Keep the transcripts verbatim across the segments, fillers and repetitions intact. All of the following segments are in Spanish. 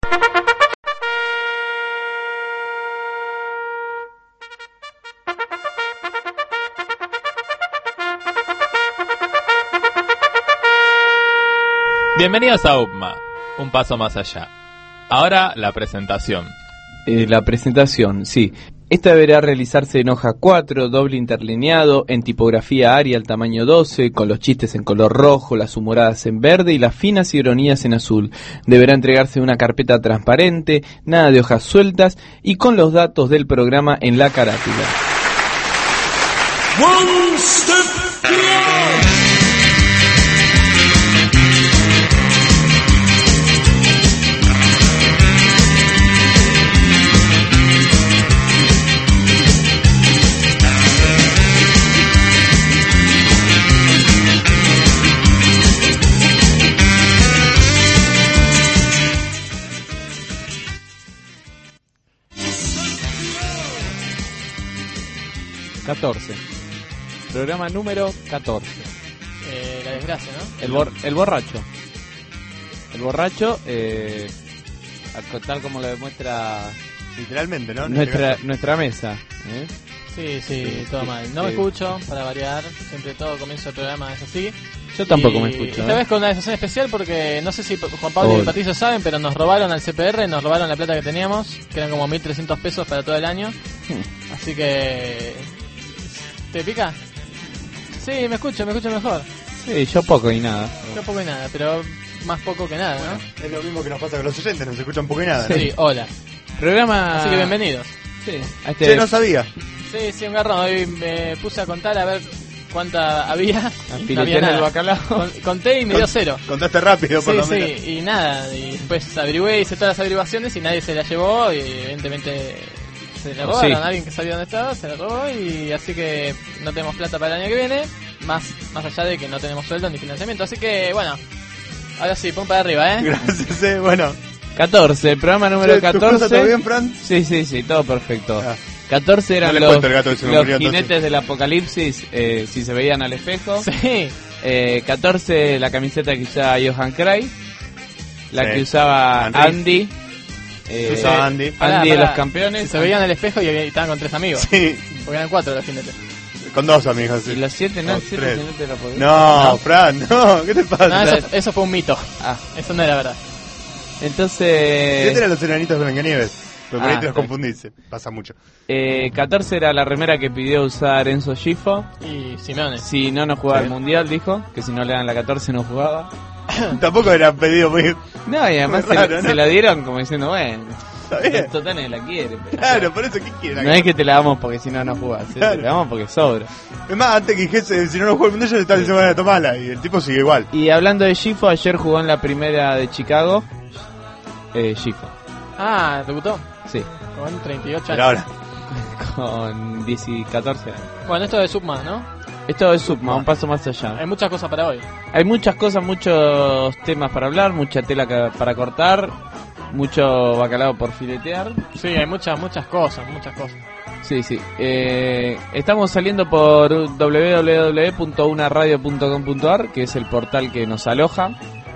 Bienvenidos a U P M A, un paso más allá. Ahora la presentación. Eh, la presentación, sí. Esta deberá realizarse en hoja cuatro, doble interlineado, en tipografía Arial tamaño doce, con los chistes en color rojo, las humoradas en verde y las finas ironías en azul. Deberá entregarse una carpeta transparente, nada de hojas sueltas y con los datos del programa en la carátula. One step beyond. catorce. Programa número catorce. Eh, la desgracia, ¿no? El, bor- el borracho. El borracho, eh, tal como lo demuestra literalmente, ¿no? Nuestra, nuestra mesa. ¿eh? Sí, sí, sí, todo sí, mal. No sí. me escucho, para variar. Siempre todo comienzo del programa es así. Yo tampoco y me escucho. Esta ¿eh? vez con una sensación especial porque no sé si Juan Pablo oh. y Patricio saben, pero nos robaron al C P R, nos robaron la plata que teníamos, que eran como mil trescientos pesos para todo el año. Hmm. Así que... ¿Te pica? Sí, me escucho, me escucho mejor. Sí, yo poco y nada. Yo poco y nada, pero más poco que nada, bueno, ¿no? Es lo mismo que nos pasa con los oyentes, nos escuchan poco y nada. Sí, ¿no? hola. Programa... Así que bienvenidos. Sí, a este... sí, no sabía. Sí, sí, un garrón. Hoy me puse a contar a ver cuánta había. No había nada. Del bacalao. Con, conté y me dio cero. Contaste rápido, por sí, lo menos. Sí, y nada. Y después averigué, hice todas las averiguaciones y nadie se la llevó. Y evidentemente se la robaron. Sí. Alguien que sabía dónde estaba se la robó. Y así que no tenemos plata para el año que viene. Más, más allá de que no tenemos sueldo ni financiamiento. Así que bueno, ahora sí, pon para arriba, ¿eh? Gracias, eh. Bueno. catorce, programa número sí, catorce. ¿Todo bien, Fran? Sí, sí, sí, todo perfecto. Ah. catorce eran no los, gato los jinetes entonces. Del apocalipsis, eh, si se veían al espejo. Sí. Eh, catorce, la camiseta que usaba Johan Cruyff, la sí. que usaba Henry. Andy. Eh, usaba Andy. Andy pará, de pará. los campeones. Si se veían al espejo y estaban con tres amigos. Sí. Porque eran cuatro los jinetes. Con dos amigos, sí. Y los siete, no, no siete jinetes lo No, no, Fran, no, ¿qué te pasa? No, eso, eso fue un mito. Ah. Eso no era verdad. Entonces... ¿Qué eran los enanitos de Blancanieves? Pero por ah, ahí te los confundís, pasa mucho. Eh, catorce era la remera que pidió usar Enzo Gifo. Y Simeone. Si no, no jugaba sí. al Mundial, dijo. Que si no le dan la catorce no jugaba. Tampoco era pedido muy... No, y además raro, se, ¿no? se la dieron como diciendo, bueno... Bien. Total la quiere. Pero, claro, por eso ¿qué quiere? No es que te la damos porque si no no jugás, ¿sí? Claro. Te la damos porque sobra. Es más, antes que dijese, si no no juega el mundial, yo le estaba diciendo, bueno, tomala. Y el tipo sigue igual. Y hablando de Gifo, ayer jugó en la primera de Chicago. Eh, Gifo. Ah, ¿debutó? Sí. Con treinta y ocho pero años. Ahora. Con diez, catorce años. Bueno, esto es Subma, ¿no? Esto es Subma, un paso más allá. Hay muchas cosas para hoy. Hay muchas cosas, muchos temas para hablar, mucha tela para cortar. Mucho bacalao por filetear. Sí, hay muchas, muchas cosas, muchas cosas. Sí, sí. Eh, estamos saliendo por doble u doble u doble u punto una radio punto com punto a r, que es el portal que nos aloja.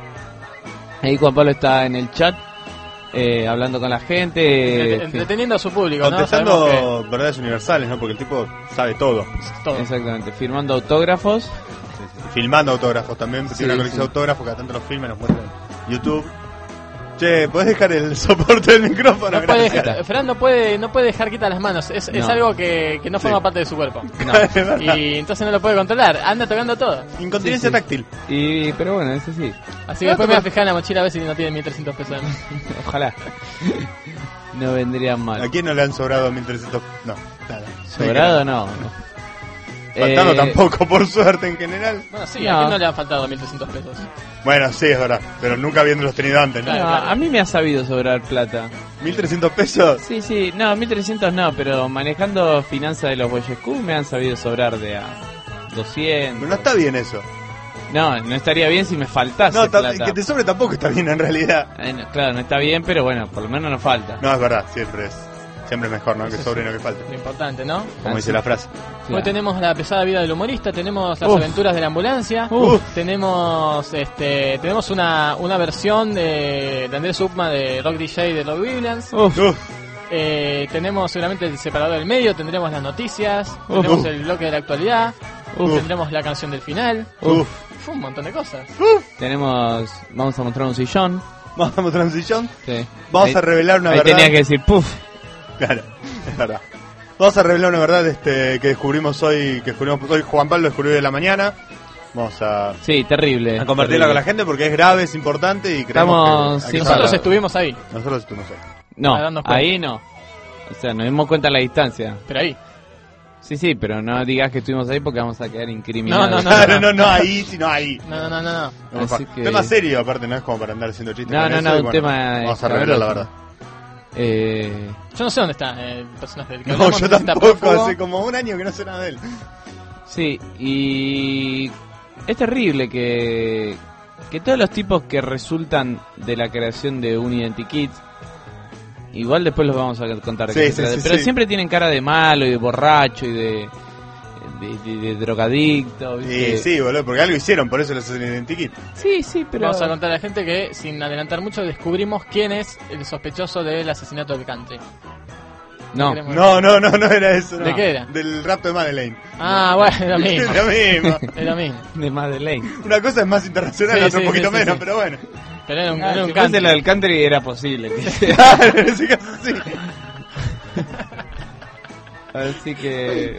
Ahí Juan Pablo está en el chat, eh, hablando con la gente. Entre, entreteniendo a su público, contestando, ¿no? Que... verdades universales, ¿no? Porque el tipo sabe todo. todo. Exactamente. Firmando autógrafos. Sí, sí. Filmando autógrafos también. Sí, tiene una colección sí. de autógrafos, cada tanto los filma y nos muestra en YouTube. Che, ¿podés dejar el soporte del micrófono? No puede dejar, Fran no puede, no puede dejar quitar las manos. Es, no. es algo que, que no forma sí. parte de su cuerpo. No. Y entonces no lo puede controlar. Anda tocando todo. Incontinencia sí, sí. táctil. Y, pero bueno, eso sí. Así que después me voy a fijar en la mochila a ver si no tiene mil trescientos pesos. Ojalá. No vendrían mal. ¿A quién no le han sobrado mil trescientos? No, nada. ¿Sobrado? No. no. Faltando eh... tampoco, por suerte en general. Bueno, sí, no. ¿A quién no le han faltado mil trescientos pesos? Bueno, sí, es verdad, pero nunca habiéndolos tenido antes, ¿no? No, claro. A mí me ha sabido sobrar plata. ¿mil trescientos pesos? Sí, sí, no, mil trescientos no, pero manejando finanzas de los Boy Scouts me han sabido sobrar de a doscientos. Pero no está bien eso. No, no estaría bien si me faltase no, plata. Que te sobre tampoco está bien en realidad. Eh, no, claro, no está bien, pero bueno, por lo menos no falta. No, es verdad, siempre es. Siempre es mejor, ¿no? Que Eso sobre sí. no que falte. Lo importante, ¿no? Como Ah, dice sí. la frase. Claro. Hoy tenemos la pesada vida del humorista, tenemos las Uf. aventuras de la ambulancia, Uf. tenemos este tenemos una, una versión de, de Andrés Upma de Rock D J de Rock Williams, Uf, Uf, eh, tenemos seguramente el separador del medio, tendremos las noticias, Uf. tendremos Uf. el bloque de la actualidad, Uf. tendremos la canción del final, uf. fue un montón de cosas. tenemos, vamos a mostrar un sillón. Vamos a mostrar un sillón. Sí. Vamos Ahí- a revelar una Ahí verdad. tenía que decir, puf. Claro, es verdad. Vamos a revelar una verdad este, que descubrimos hoy, que descubrimos hoy. Juan Pablo descubrió de la mañana. Vamos a, Sí, terrible. a compartirla terrible. con la gente porque es grave, es importante y creemos Estamos que, sin que Nosotros salga. estuvimos ahí, Nosotros estuvimos ahí. No, a darnos cuenta. ahí no. O sea, nos dimos cuenta a la distancia. pero ahí. Sí, sí, pero no digas que estuvimos ahí porque vamos a quedar incriminados. No, no, Claro, no, no ahí, sino ahí. No, no, no, no. No, Así pa- que- Tema serio, aparte, no es como para andar haciendo chistes. No, con no, eso, no, y un bueno, tema Vamos a revelar la escabroso. verdad. Eh, Yo no sé dónde está el personaje del que No, hablamos, yo no sé si está tampoco, prófugo. hace como un año que no sé nada de él. sí, y es terrible que, que todos los tipos que resultan de la creación de un Identikit, igual después los vamos a contar de Sí, qué se sí, trata, sí, pero sí. siempre tienen cara de malo y de borracho y de, de, de- de drogadicto, ¿viste? Y sí, boludo, porque algo hicieron, por eso les hacen identikit. sí, sí, pero Vamos a contar a la gente que, sin adelantar mucho, descubrimos quién es el sospechoso del asesinato del Cante. no, Queremos- No, no, no, no era eso. ¿De no. qué era? Del rapto de Madeleine. Ah, bueno, es lo mismo. Es lo mismo. Es lo mismo. de Madeleine. Una cosa es más internacional, Sí, la otra sí, un poquito sí, sí, menos, sí. pero bueno. Pero era un, Ah, era un si fuese Cante. lo del country era posible. Claro, en ese caso sí. Así que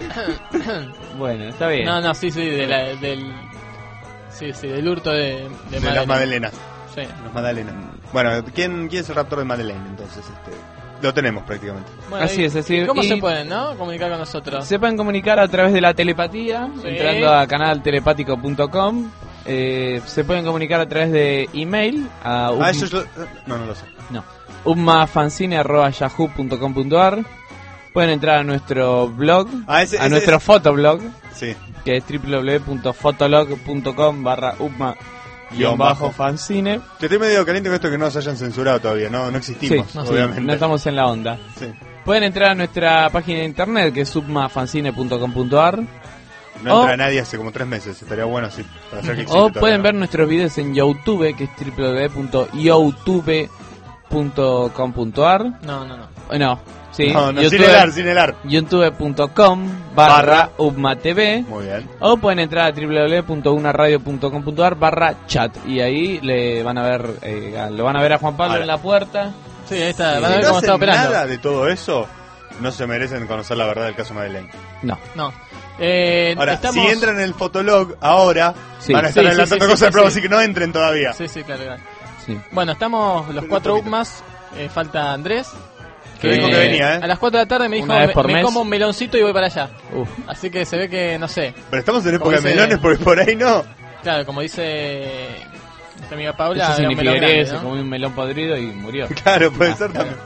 bueno, está bien. No, no, sí, sí, de la- del. Sí, sí, del hurto de, de, De las Madeleine. Madelenas. Sí. Las Madalenas. Bueno, ¿quién, ¿quién es el raptor de Madeleine? Entonces, este, lo tenemos prácticamente. Bueno, Así y- es, así ¿y es. ¿Cómo Y- se pueden, no? Comunicar con nosotros. Se pueden comunicar a través de la telepatía, Sí. entrando a canal telepático punto com. Eh, se pueden comunicar a través de email a Ah, eso yo... No, no lo sé. no, ummafanzine arroba yahoo punto com punto ar. Pueden entrar a nuestro blog, Ah, ese- a ese nuestro es- fotoblog, Sí. que es doble u doble u doble u punto fotolog punto com barra umma guión bajo fanzine. Te estoy medio caliente con esto que no nos hayan censurado todavía. No, no existimos, Sí, obviamente. no estamos en la onda. Sí. Pueden entrar a nuestra página de internet, que es ummafanzine punto com punto ar. No O- entra nadie hace como tres meses. Estaría bueno, sí. Para hacer que existe O todavía, pueden ¿no? ver nuestros videos en YouTube, que es doble u doble u doble u punto youtube punto com punto ar. No, no, no. Eh, No, sí, No, no, YouTube- sin helar, sin helar. youtube punto com barra Barra. ummatv. Muy bien. O pueden entrar a doble u doble u doble u punto unaradio punto com punto ar barra chat. Y ahí le van a ver, eh, a- lo van a ver a Juan Pablo Ahora. en la puerta. Sí, ahí está. Sí. Van a Si ver no cómo está hacen operando. nada de todo eso, no se merecen conocer la verdad del caso Madeleine. No. No. Eh, Ahora, estamos... si entran en el Fotolog ahora, Sí. van a estar Sí, sí, adelantando sí, cosas sí, de prueba, sí. así que no entren todavía. Sí, sí, claro, claro. Sí. Bueno, estamos los Un cuatro poquito. UPMAs. Eh, falta Andrés. Que dijo que venía, ¿eh? A las cuatro de la tarde me dijo, Una vez me, por me mes. como un meloncito y voy para allá. Uf. Así que se ve que, no sé. Pero estamos en Como época de dice- melones, porque por ahí no. Claro, como dice nuestra amiga Paula, Eso era un melón significaría grande, que se ¿no? comió un melón podrido y murió. Claro, puede Ah, ser claro. también.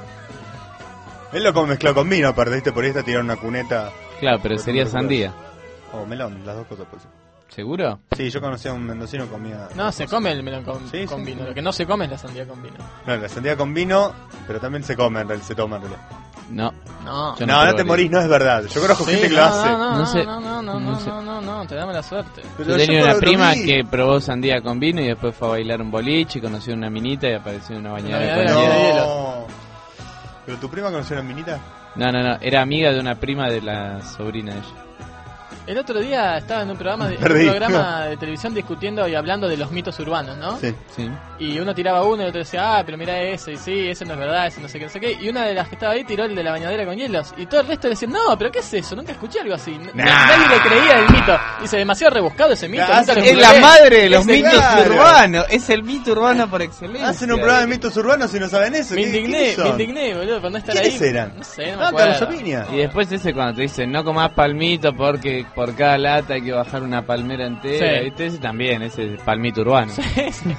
Él lo come mezclado con vino, aparte, ¿viste? Por ahí está tirando una cuneta. Claro, pero sería sandía. O melón, las dos cosas, pues. ¿Seguro? Sí, yo conocía a un mendocino que comía. No, se come el melón con, Sí, con sí, vino. sí. Lo que no se come es la sandía con vino. No, la sandía con vino, pero también se come, en realidad, se toma en realidad. No. No. Yo No, no, te probaría. morís, no es verdad. Yo conozco Sí, gente que no, lo hace. No, no, No sé. no, no, no, No no, sé. no, no, no, te dame la suerte. Pero Yo yo tenía por una lo prima vi. que probó sandía con vino y después fue a bailar un boliche y conoció una minita y apareció en una bañera Una con bañadera hielo. de No. ¿Pero tu prima conoció a una minita? No, no, no, era amiga de una prima de la sobrina de ella. El otro día estaba en un programa de, en un Perdí. programa de televisión discutiendo y hablando de los mitos urbanos, ¿no? Sí. Sí. Y uno tiraba uno y el otro decía, ah, pero mira ese, y sí, ese no es verdad, ese no sé qué, no sé qué. Y una de las que estaba ahí tiró el de la bañadera con hielos. Y todo el resto decía, no, pero ¿qué es eso? Nunca escuché algo así. N- Nah. Nadie le creía el mito. Dice, demasiado rebuscado ese mito. Nah, nunca lo es Es la escuché". madre de los Ese mitos claro. urbanos. Es el mito urbano por excelencia. Hacen un programa de mitos urbanos y no saben eso. Me ¿Qué- indigné, quiénes me son? indigné, boludo, por no estar ¿Quiénes ahí. eran? No sé, no me Ah, acuerdo. Carlos Opinia. Y después ese cuando te dicen no comas palmito porque por cada lata hay que bajar una palmera entera. Sí. ¿Viste? Ese también, ese es palmito urbano. Sí, sí.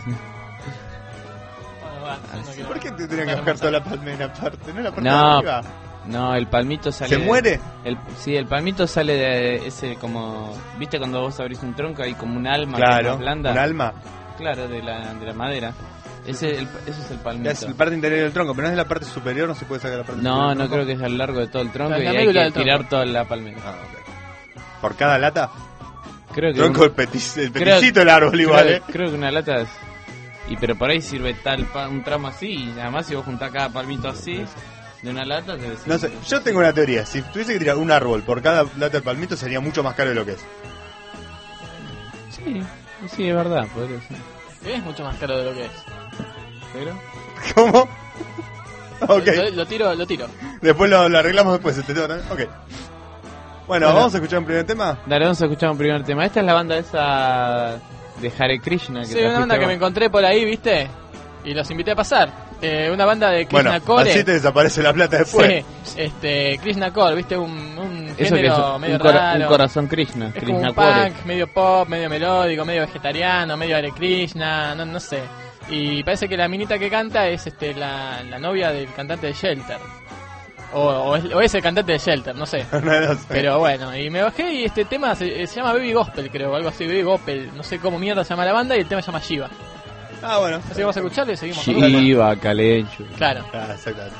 Bueno, va, no Así. quiero- ¿Por qué te tenían que Claro, bajar toda la palmera aparte? ¿No la parte No. de arriba? No, el palmito sale. ¿Se de- muere? El, sí, el palmito sale de ese como. ¿Viste cuando vos abrís un tronco hay como un alma que es Claro. más blanda? ¿Un alma? Claro, de la, de la madera. Ese, el, eso es el palmito. Es la parte interior del tronco, pero no es de la parte superior, no se puede sacar la parte No, superior del no tronco. creo que es a lo largo de todo el tronco La y hay médula que del tronco. tirar toda la palmera. Ah, ok. ¿Por cada lata? Creo que Tronco un- el, petis, el creo- peticito del árbol igual, creo, ¿eh? creo que una lata es... Y pero por ahí sirve tal pa- un tramo así y además si vos juntás cada palmito así de una lata debe ser... No sé, yo tengo una teoría. Si tuviese que tirar un árbol por cada lata del palmito sería mucho más caro de lo que es. Sí, sí, es verdad, podría ser. Es mucho más caro de lo que es. Pero... ¿Cómo? Ok. Lo, lo tiro, lo tiro. Después lo, lo arreglamos después, ¿te tengo también? Ok. Bueno, Bueno. ¿vamos a escuchar un primer tema? Dale, vamos a escuchar un primer tema. Esta es la banda esa de Hare Krishna. Que Sí, una banda que me encontré por ahí, ¿viste? Y los invité a pasar. Eh, una banda de Krishna Bueno, Core. así te desaparece la plata después. Sí, este, Krishna Core, ¿viste? Un, un Eso que es género un, medio cora- un raro. corazón Krishna. Es como Krishna un Core. punk, medio pop, medio melódico, medio vegetariano, medio Hare Krishna, no, no sé. Y parece que la minita que canta es este la, la novia del cantante de Shelter. O, o, es, o es el cantante de Shelter, no sé. No, no sé. Pero bueno, y me bajé y este tema se, se llama Baby Gospel, creo, algo así, Baby Gospel. No sé cómo mierda se llama la banda y el tema se llama Shiva. Ah, bueno. Así que vamos a escucharlo y seguimos con otra. Shiva, Kalechu. Claro. Ah, exactamente.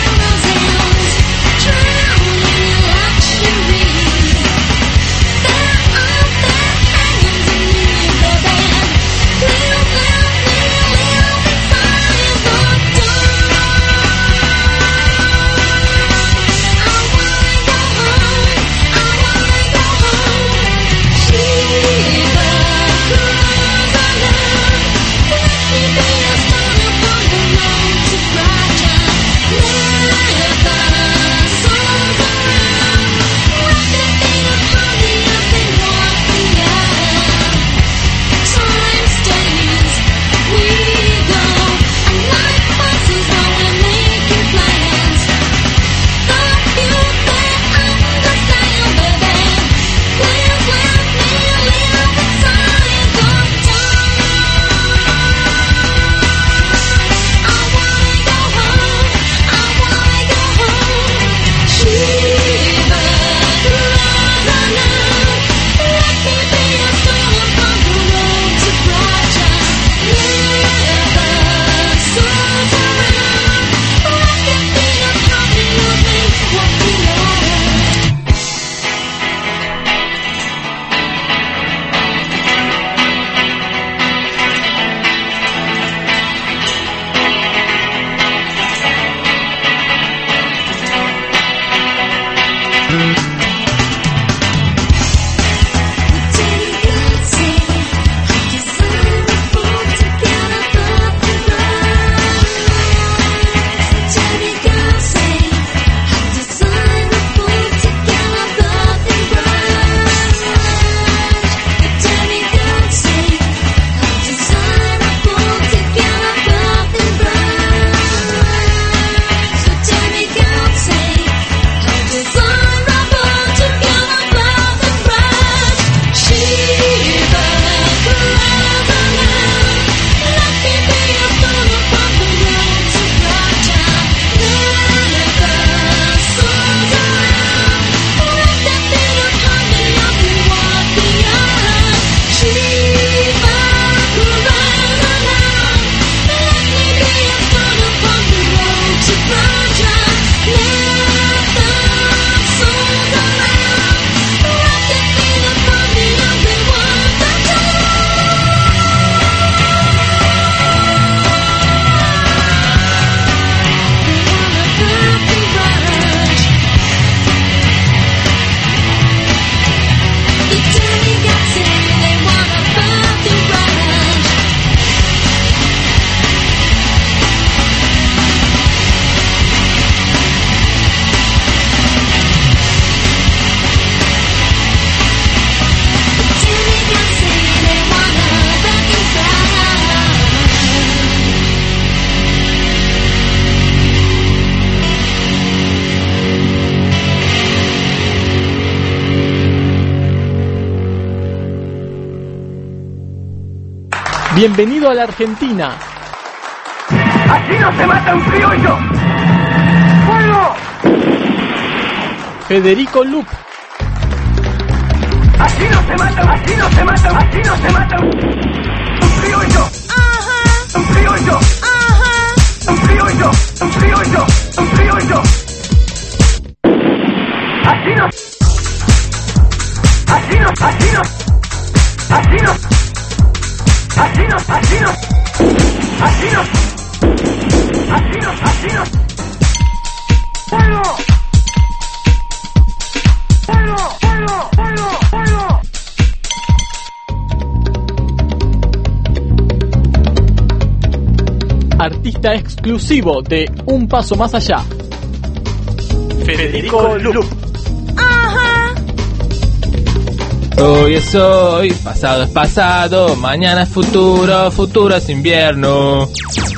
Drowning in luxury. Bienvenido a la Argentina. ¡Así no se mata un criollo! ¡Fuego! Federico Lup. ¡Así no se mata, así no se mata, así no se mata un, un criollo! ¡Ajá! ¡Un criollo! ¡Ajá! ¡Un criollo! ¡Un criollo! ¡Un criollo! ¡Así no! ¡Así no! ¡Así no! ¡Así no! ¡Así no! ¡Así no! ¡Así no! ¡Así no! ¡Así no! ¡Fuego! ¡Fuego! ¡Fuego! ¡Fuego! ¡Fuego! Artista exclusivo de Un Paso Más Allá. Federico Lup. Hoy es hoy, pasado es pasado, mañana es futuro, futuro es invierno.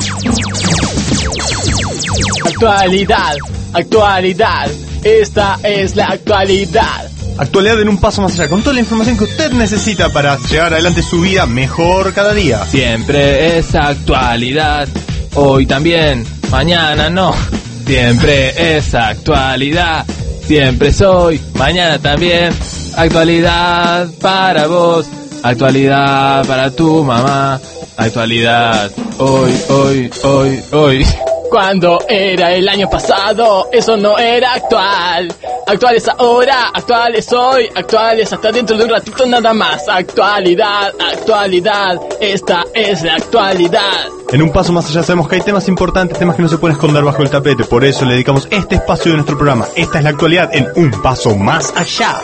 Actualidad, actualidad, esta es la actualidad. Actualidad en Un Paso Más Allá, con toda la información que usted necesita para llevar adelante su vida mejor cada día. Siempre es actualidad, hoy también, mañana no. Siempre es actualidad, siempre soy, mañana también. Actualidad para vos, actualidad para tu mamá, actualidad hoy, hoy, hoy, hoy. Cuando era el año pasado, eso no era actual. Actual es ahora, actual es hoy, actual es hasta dentro de un ratito nada más. Actualidad, actualidad, esta es la actualidad. En Un Paso Más Allá sabemos que hay temas importantes, temas que no se pueden esconder bajo el tapete. Por eso le dedicamos este espacio de nuestro programa. Esta es la actualidad en Un Paso Más Allá.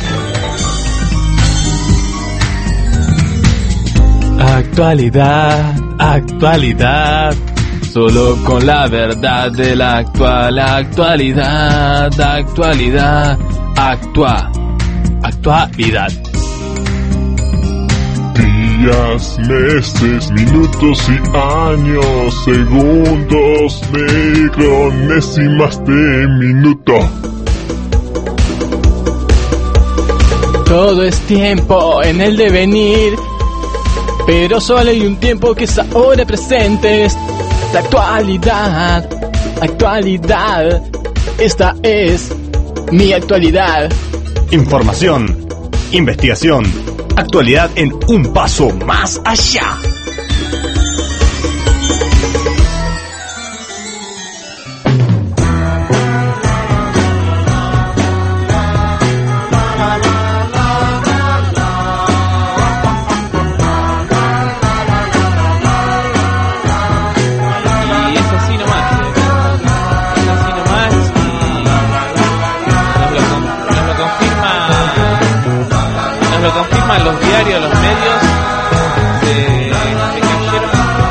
Actualidad, actualidad, solo con la verdad de la actual actualidad, actualidad, actua, actualidad. Días, meses, minutos y años, segundos, micronésimas de minuto. Todo es tiempo en el devenir, pero solo hay un tiempo que es ahora presente. Es la actualidad, actualidad, esta es mi actualidad. Información, investigación, actualidad en Un Paso Más Allá. Los diarios, los medios se, se cayeron.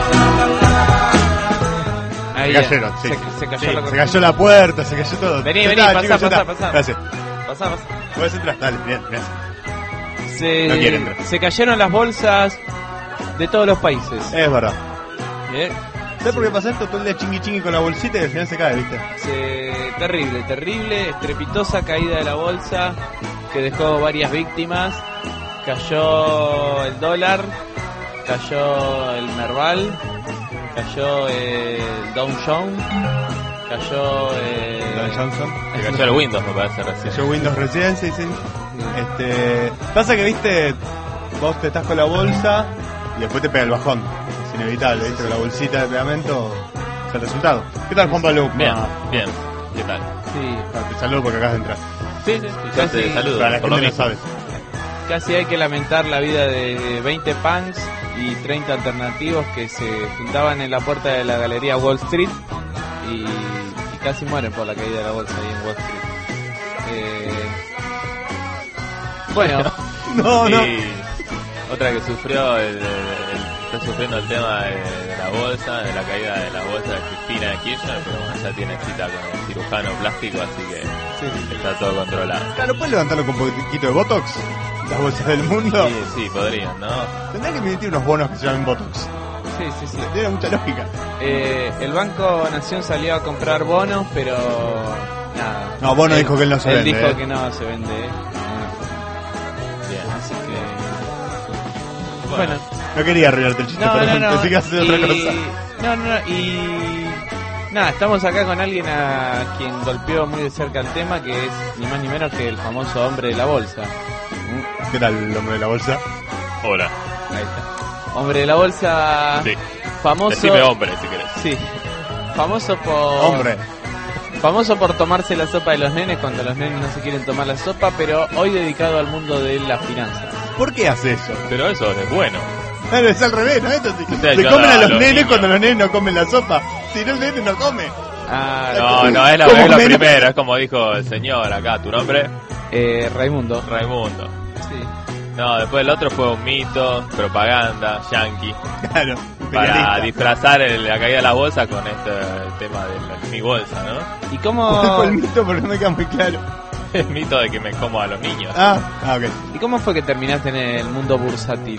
Ahí Se cayeron, sí. Se, se cayó Sí, la se cortina. cayó la puerta, se cayó todo. Vení, Ya vení, está, pasá, chicos, ya pasá, está. pasá. Gracias. Pasá, pasá. Puedes entrar, dale, bien, gracias. Se, No quiere entrar. se cayeron las bolsas de todos los países. Es verdad. ¿Eh? ¿Sabes por qué pasa esto? Todo el día chingui chingui con la bolsita y al final se cae, ¿viste? Se, terrible, terrible, estrepitosa caída de la bolsa que dejó varias víctimas. Cayó el dólar, cayó el Merval, cayó el Dow Jones, cayó el... Don Johnson. Se cayó el Windows, me parece recién. Cayó Windows recién, sí, sí. Este, pasa que, viste, vos te estás con la bolsa y después te pega el bajón. Es inevitable, viste, con la bolsita de pegamento es el resultado. ¿Qué tal, Juan Pablo? Bien, Ah, bien. ¿Qué tal? Sí, ah, te saludo porque acabas de entrar. Sí, sí, sí, yo Casi- te saludo. Para la por lo gente no mismo. sabe. casi hay que lamentar la vida de veinte punks y treinta alternativos que se juntaban en la puerta de la galería Wall Street y, y casi mueren por la caída de la bolsa ahí en Wall Street. Eh, bueno, No, no. Y otra que sufrió, el, el- el- está sufriendo el tema de, de la bolsa, de la caída de la bolsa de Cristina de Kirchner, pero bueno, ya tiene cita con el cirujano plástico, así que está todo controlado. Claro, ¿puedes levantarlo con un poquito de Botox? Las bolsas del mundo. Sí, sí, podrían, ¿no? Tendría que emitir unos bonos que se llamen Botox. sí, sí, sí. Tiene mucha lógica. Eh, el Banco Nación salió a comprar bonos, pero nada. No, Bono dijo que él no se él vende, dijo eh. que no se vende. eh. Bien. Así Bueno. No quería arruinarte el chiste, No, pero no, no. pensé que ibas a hacer otra Y- cosa. No, no, no. Y... Nada, estamos acá con alguien a quien golpeó muy de cerca el tema, que es ni más ni menos que el famoso hombre de la bolsa. ¿Qué tal el hombre de la bolsa? Hola. Ahí está. Hombre de la bolsa... Sí. Famoso... Decime hombre si querés. Sí. Famoso por... Hombre. Famoso por tomarse la sopa de los nenes cuando los nenes no se quieren tomar la sopa, pero hoy dedicado al mundo de las finanzas. ¿Por qué hace eso? Pero eso es bueno. Claro, es al revés, ¿no? Esto sí. Ustedes Se yo comen no, a los los nenes niños. cuando los nenes no comen la sopa. Si no, el nene no come. Ah, No, no, es lo, ¿Cómo es lo menos? primero, es como dijo el señor acá, tu nombre, eh, Raimundo. Raimundo. Sí. No, después el otro fue un mito, propaganda, yankee, Claro, para imperialista. disfrazar el- la caída de las bolsas con este tema de la- mi bolsa, ¿no? ¿Y ¿Cuál cómo, fue el mito? Porque no me queda muy claro. El mito de que me como a los niños. Ah, ah, ok. ¿Y cómo fue que terminaste en el mundo bursátil?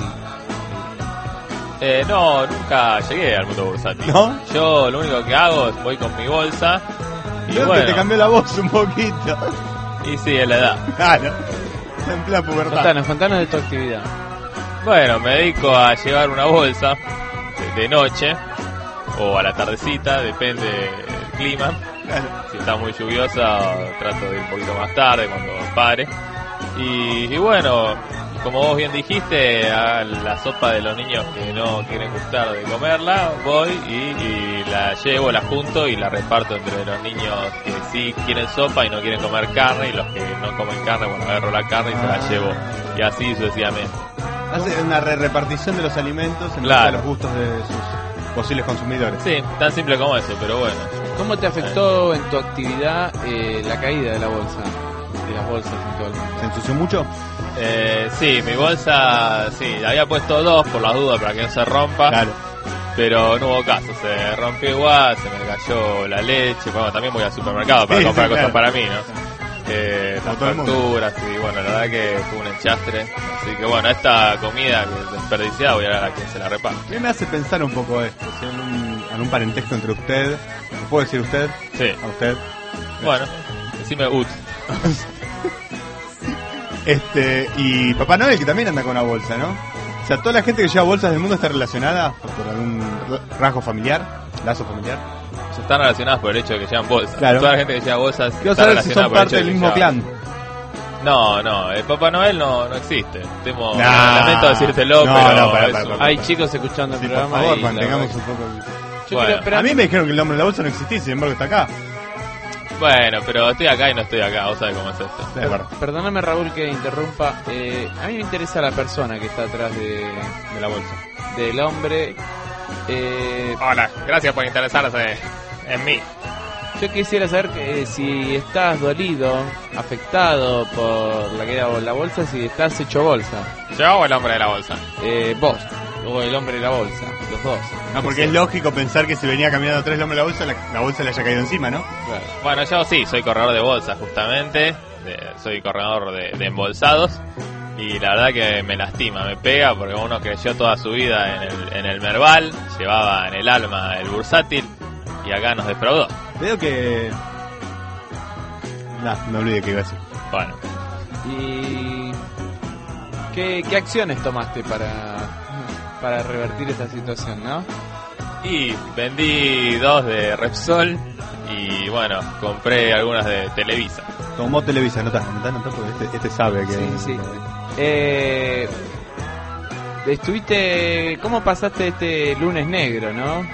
Eh, no, nunca llegué al mundo bursátil. ¿No? Yo lo único que hago es voy con mi bolsa y Creo bueno, que te cambió la voz un poquito. y sí, es la edad. Claro. En plan pubertad. Contanos, contanos de tu actividad. Bueno, me dedico a llevar una bolsa de, de noche o a la tardecita, depende del clima. Claro. Si está muy lluviosa, trato de ir un poquito más tarde cuando pare. Y, y bueno, como vos bien dijiste, a la sopa de los niños que no quieren gustar de comerla, voy y, y la llevo, la junto y la reparto entre los niños que sí quieren sopa y no quieren comer carne, y los que no comen carne, bueno, agarro la carne y se la llevo. Y así sucesivamente. Hace una re repartición de los alimentos en base Claro. a los gustos de sus posibles consumidores. Sí, tan simple como eso, pero bueno. ¿Cómo te afectó en tu actividad eh, la caída de la bolsa? De las bolsas en todo el mundo. ¿Se ensució mucho? Eh, sí, mi bolsa, sí, había puesto dos por las dudas para que no se rompa. Claro. Pero no hubo caso, se rompió igual, se me cayó la leche. Bueno, también voy al supermercado para Sí, comprar sí, cosas claro. para mí, ¿no? Eh, Como las todo el mundo. facturas, y bueno, la verdad que fue un enchastre. Así que bueno, esta comida que es desperdiciada voy a dar a quien se la reparte. A mí me hace pensar un poco esto, ¿sí? en, un, en un parentesco entre usted, ¿lo puedo decir usted? Sí, A usted. bueno, decime ut. Este, y Papá Noel, que también anda con una bolsa, ¿no? O sea, toda la gente que lleva bolsas del mundo está relacionada por algún rasgo familiar, lazo familiar. Están relacionadas por el hecho de que llevan bolsas. Claro. Toda la gente que lleva bolsas Quiero está saber si relacionada son por el parte hecho del de que mismo lleva- clan. No, no, el Papá Noel no, no existe. Temo, Nah. lamento decírtelo, No, pero no, para, es para, un- para. Hay chicos escuchando el Sí, por programa. favor, y la mantengamos verdad un poco... el- que- Yo Bueno. creo- pero A mí me dijeron que el hombre de la bolsa no existía, sin embargo está acá. Bueno, pero estoy acá y no estoy acá, vos sabés cómo es esto. Es verdad. Perdóname, Raúl, que interrumpa. Eh, a mí me interesa la persona que está atrás de, De la bolsa. del hombre. Eh, Hola, gracias por interesarse en mí. yo quisiera saber que, eh, si estás dolido, afectado por la caída de la bolsa, si estás hecho bolsa. ¿Yo o el hombre de la bolsa? Eh, vos, o el hombre de la bolsa, los dos. No, porque es lógico pensar que si venía caminando atrás el hombre de la bolsa, la, la bolsa le haya caído encima, ¿no? Claro. Bueno, yo sí, soy corredor de bolsas justamente. de- soy corredor de, de embolsados. Y la verdad que me lastima, me pega, porque uno creyó toda su vida en el, en el Merval, llevaba en el alma el bursátil, y acá nos defraudó. Veo que... Nah, me olvidé que iba a decir. Bueno, ¿Y qué, qué acciones tomaste para, para revertir esta situación, no? y vendí dos de Repsol, y bueno, compré algunas de Televisa. Tomó Televisa, notá, notá, notá, porque este, este sabe que... Sí, sí. Eh, estuviste... ¿Cómo pasaste este lunes negro, no?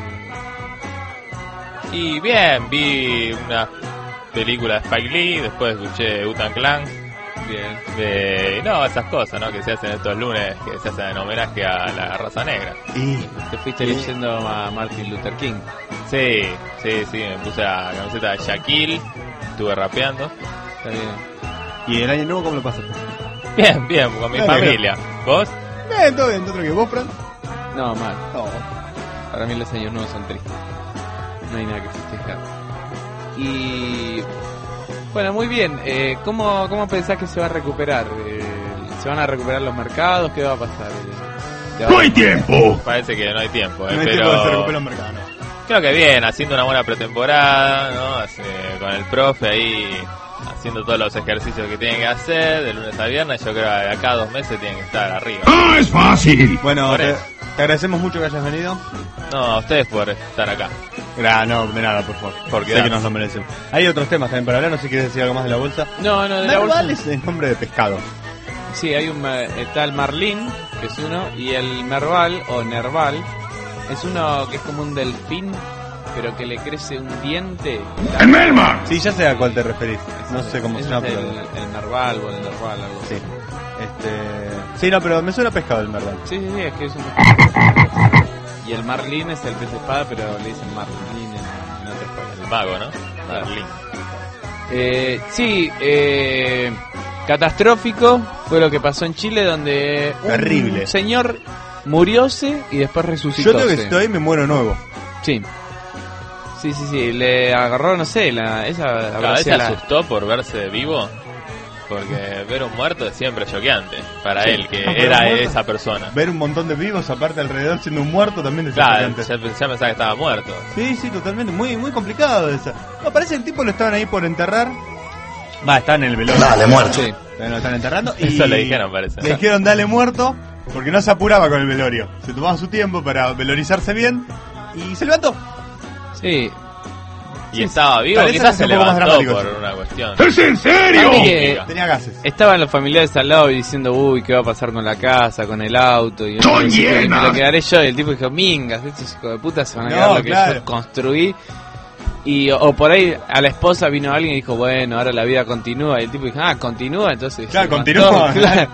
Y bien, vi una película de Spike Lee, después escuché Wu-Tang Clan. Bien. De, no, esas cosas, ¿no? Que se hacen estos lunes, que se hacen en homenaje a la raza negra. Y... Te fuiste leyendo a Martin Luther King. Sí, sí, sí, me puse la camiseta de Shaquille, estuve rapeando. Está bien. ¿Y el año nuevo cómo lo pasaste? Bien, bien, con mi Bien, familia. ¿Vos? Bien, todo bien, todo tranquilo. ¿Vos, Fran? No, mal. No. Para mí los años nuevos son tristes. No hay nada que festejar. Y... Bueno, muy bien. Eh, ¿cómo, ¿Cómo pensás que se va a recuperar? Eh, ¿Se van a recuperar los mercados? ¿Qué va a pasar? Eh, ¡No hay tiempo! Parece que no hay tiempo, ¿eh? No hay pero tiempo de que se recupere el mercado, ¿no? creo que bien, haciendo una buena pretemporada, ¿no? Hace- con el profe ahí haciendo todos los ejercicios que tienen que hacer de lunes a viernes. Yo creo que de acá a dos meses tienen que estar arriba. ¡Ah, es fácil! Bueno, Por te, eso. te agradecemos mucho que hayas venido. No, a ustedes por estar acá. Ah, no, de nada, por favor. Porque sé das. que nos lo merecemos. Hay otros temas también para hablar, no sé si quieres decir algo más de la bolsa. No, no, de la bolsa. Narval es el nombre de pescado. Sí, hay un ma- está el marlín, que es uno, y el merval o nerval es uno que es como un delfín, pero que le crece un diente. ¡El Melma! Sí, ya sé a cuál te referís. No sé cómo Ese se llama, es pero... el, el narval o el nerval, algo así. Sí. Este... Sí, no, pero me suena a pescado el Narval. Sí, sí, sí, es que es un... Y el marlín es el pez espada, pero le dicen marlín en, en otros países. El mago, ¿no? Merlín. Eh, sí, eh, catastrófico fue lo que pasó en Chile, donde un Terrible. señor murióse y después resucitó. Yo tengo que estoy y me muero nuevo. Sí. Sí, sí, sí, le agarró, no sé, la, esa Cada habrá vez se sido la- asustó por verse vivo. Porque ver un muerto es siempre choqueante para Sí. él, que No, pero era un muerto- esa persona. Ver un montón de vivos aparte alrededor siendo un muerto también es Claro, desesperante. ya, ya pensaba que estaba muerto. Sí, sí, totalmente. Muy muy complicado eso. No, parece que el tipo lo estaban ahí por enterrar. Va, estaban en el velorio. Dale, muerto. Sí. Lo están enterrando y... Eso le dijeron, parece. Le dijeron dale muerto porque no se apuraba con el velorio. Se tomaba su tiempo para velorizarse bien y se levantó. Sí. Y estaba vivo, Parece quizás que se es un poco más levantó dramático por eso. una cuestión. ¡Es en serio! Para mí que Tenía gases. estaban los familiares al lado y diciendo, uy, ¿qué va a pasar con la casa, con el auto? Y ¡Son y me llenas! lo quedaré yo. Y el tipo dijo, mingas, estos hijos de puta se van a No, quedar lo que claro. yo construí. Y o, o por ahí a la esposa vino alguien y dijo, bueno, ahora la vida continúa. Y el tipo dijo, ah, continúa, entonces... Claro, se continúa. mató. Claro.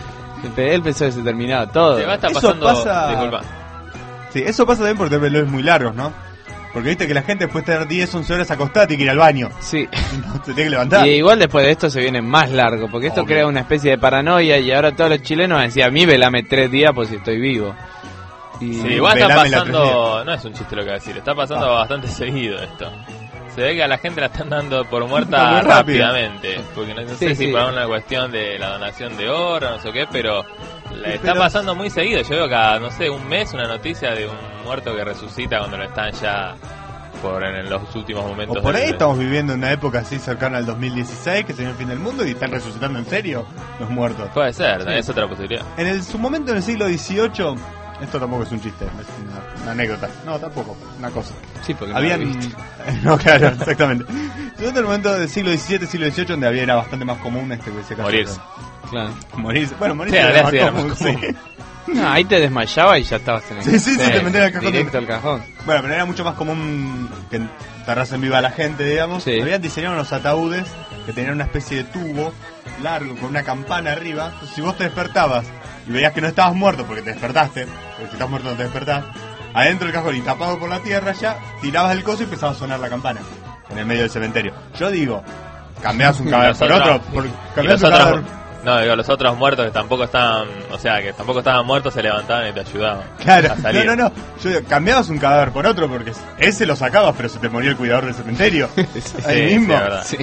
Él pensó que se terminaba todo. Te va a estar Eso pasando. pasa- Disculpa. Sí, eso pasa también por tener velorios muy largos, ¿no? Porque viste que la gente después de estar diez, once horas acostada tiene que ir al baño. Sí. No, se tiene que levantar. Y igual después de esto se viene más largo, porque esto Obvio. crea una especie de paranoia y ahora todos los chilenos decían, a mí velame tres días por si estoy vivo. Y Sí, igual está velame la tres pasando. No es un chiste lo que voy a decir, está pasando Ah. bastante seguido esto. Se ve que a la gente la están dando por Muy muerta rápido. rápidamente. Porque no, no sé Sí, si sí. por una cuestión de la donación de oro, no sé qué, pero le Sí, está pero- pasando muy seguido. Yo veo cada, no sé, un mes una noticia de un muerto que resucita cuando lo están ya por en, en los últimos momentos. O por ahí del- estamos viviendo una época así cercana al dos mil dieciséis, que se viene el fin del mundo y están resucitando en serio los muertos. Puede ser, es otra posibilidad. En el, su momento en el siglo dieciocho, esto tampoco es un chiste, es una, una anécdota. No, tampoco, una cosa. Sí, porque no Habían... lo viste. no, claro, exactamente. Sobre todo en el momento del siglo diecisiete, siglo dieciocho, donde había, era bastante más común este que se casó. Morirse. Claro. Morirse. Bueno, morirse Sí, era había más sido común, más común. sí. No, ahí te desmayaba y ya estabas en el Sí, sí, sí, te metían al cajón. directo al cajón. Bueno, pero era mucho más común que enterrasen viva a la gente, digamos. Sí. Habían diseñado unos ataúdes que tenían una especie de tubo largo con una campana arriba. Entonces, si vos te despertabas y veías que no estabas muerto porque te despertaste, porque si estás muerto no te despertás, adentro del cajón y tapado por la tierra ya, tirabas el coso y empezaba a sonar la campana en el medio del cementerio. Yo digo, cambiabas un cadáver por Nosotros- otro, por, Y cambiabas los un cadáver. otros, no, digo, los otros muertos que tampoco estaban, o sea, que tampoco estaban muertos se levantaban y te ayudaban. Claro, a salir. no, no, no. Yo digo, cambiabas un cadáver por otro porque ese lo sacabas, pero se te moría el cuidador del cementerio. Ahí Sí, mismo. sí, es verdad. Sí,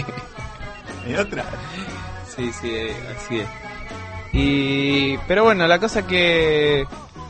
y otra. sí, sí, eh, así es. Y pero bueno, la cosa que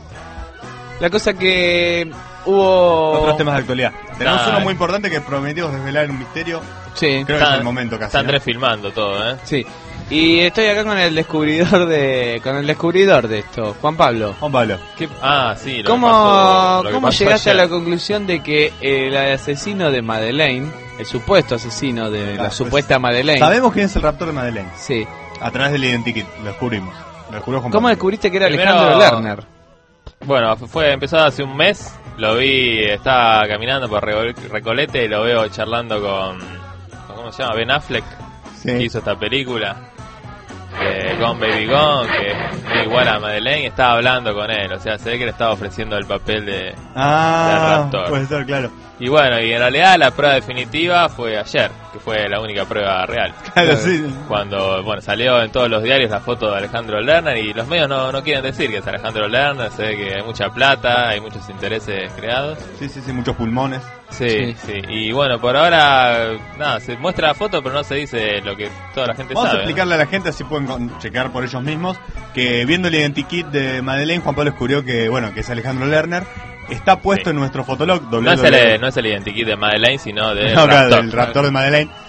la cosa que hubo Otros temas de actualidad. Tenemos Nah. uno muy importante que prometimos desvelar en un misterio. Sí, Creo que es el momento casi. Están ¿no? refilmando todo, ¿eh? sí. Y estoy acá con el descubridor de con el descubridor de esto, Juan Pablo. Juan Pablo. ¿Qué- Ah, sí. Lo ¿Cómo, que pasó- lo que ¿cómo pasó llegaste ayer. a la conclusión de que el asesino de Madeleine, el supuesto asesino de Ah, la pues, supuesta Madeleine, Sabemos quién es el raptor de Madeleine. sí. A través del identikit. Lo descubrimos. Lo descubrió Juan ¿Cómo Pablo. descubriste que era Primero- Alejandro Lerner? Bueno, fue empezó hace un mes. Lo vi, estaba caminando por Reco- Recolete y lo veo charlando con, con ¿cómo se llama? Ben Affleck, Sí. que hizo esta película. Eh, con Baby Gone, que es muy igual a Madeleine, y estaba hablando con él. O sea, se ve que le estaba ofreciendo el papel de... Ah, del raptor. puede ser, claro. Y bueno, y en realidad la prueba definitiva fue ayer, que fue la única prueba real. Claro, sí. Cuando, bueno, salió en todos los diarios la foto de Alejandro Lerner y los medios no, no quieren decir que es Alejandro Lerner, se ve que hay mucha plata, hay muchos intereses creados. Sí, sí, sí, muchos pulmones. Sí, Sí. sí, y bueno, por ahora, nada, se muestra la foto pero no se dice lo que toda la gente Vamos sabe. a explicarle a la gente, así pueden con- chequear por ellos mismos, que viendo el identikit de Madeleine, Juan Pablo descubrió que, bueno, que es Alejandro Lerner. Está puesto Sí. en nuestro fotolog. ¿No? No es el, no es el identikit de Madeleine, sino de No, claro, Raptor. del raptor de Madeleine.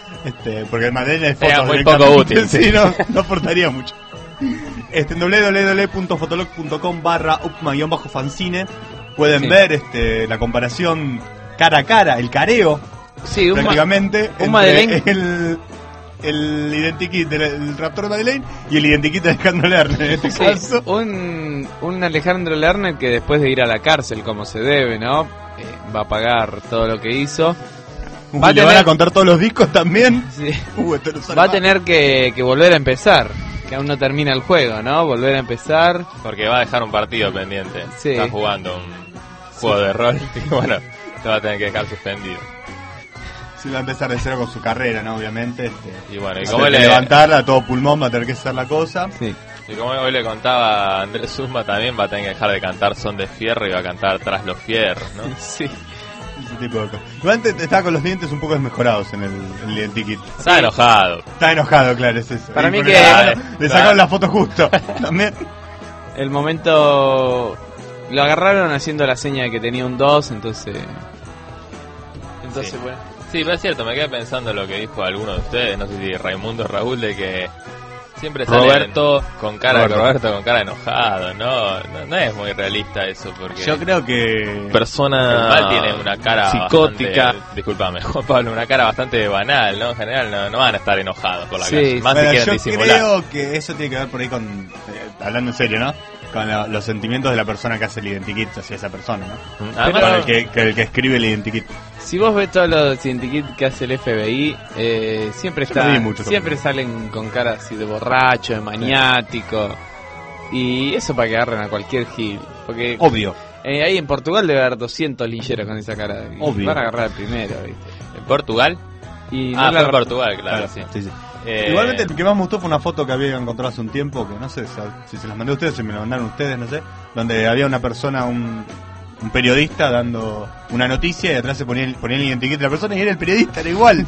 Este, porque el Madeleine es Era fotos muy poco directamente, útil. sí, no, no aportaría mucho. Este, en doble u doble u doble u punto fotolog punto com barra upma-fanzine pueden Sí. ver este, la comparación cara a cara, el careo, Sí, un, ma- prácticamente, un entre Madeleine. el, el identikit del el Raptor Madeleine y el identikit de Alejandro Lerner, en este sí, caso. un, un Alejandro Lerner que después de ir a la cárcel como se debe, ¿no? Eh, va a pagar todo lo que hizo. Uy, Va a ¿le tener- van a contar todos los discos también? Sí. Uh, esto no sale Va a más. tener que, que volver a empezar, que aún no termina el juego, ¿no? Volver a empezar. Porque va a dejar un partido pendiente. Sí. Está jugando un juego de rol y bueno, te va a tener que dejar suspendido. Sí, va a empezar de cero con su carrera, ¿no? Obviamente. Este, Y bueno, y va a como tener le, que levantarla a todo pulmón, va a tener que hacer la cosa. Sí. y como hoy le contaba a Andrés Zuma, también va a tener que dejar de cantar Son de Fierro y va a cantar Tras los Fierros, ¿no? Sí. Ese tipo de cosas. Igual te- te estaba con los dientes un poco desmejorados en el, en el identikit. Está enojado. Está enojado, claro, es eso. Para Y mí porque que- le- Le sacaron la foto justo. También. El momento... Lo agarraron haciendo la seña de que tenía un dos, entonces... Entonces, Sí. bueno... Sí, pero es cierto, me quedé pensando en lo que dijo alguno de ustedes, no sé si Raimundo o Raúl, de que siempre sale Roberto- con cara Roberto. Roberto con cara enojado, ¿no? No, no es muy realista eso, porque Yo creo que. persona Mal tiene una cara psicótica. bastante- discúlpame, Juan Pablo, una cara bastante banal, ¿no? En general no, no van a estar enojados por la Sí, calle, más Bueno, si quieren yo disimular. creo que eso tiene que ver por ahí con. eh, hablando en serio, ¿no? Con la- los sentimientos de la persona que hace el identikit hacia esa persona, ¿no? Además, Con el que, que el que escribe el identikit. Si vos ves todos los identikits que hace el F B I, eh, siempre Yo está, no vi mucho siempre salen con cara así de borracho, de maniático. Y eso para que agarren a cualquier gil. Porque Obvio. eh, ahí en Portugal debe haber doscientos lincheros con esa cara. Y Obvio. van a agarrar el primero, ¿viste? en Portugal. Y Ah, no fue la- en Portugal, claro, Claro, sí. sí, sí. Eh, Igualmente el que más me gustó fue una foto que había encontrado hace un tiempo, que no sé si se las mandé a ustedes, si me la mandaron ustedes, no sé, donde había una persona, un, un periodista dando una noticia y atrás se ponía, el- ponía el identikit de la persona y era el periodista, era igual.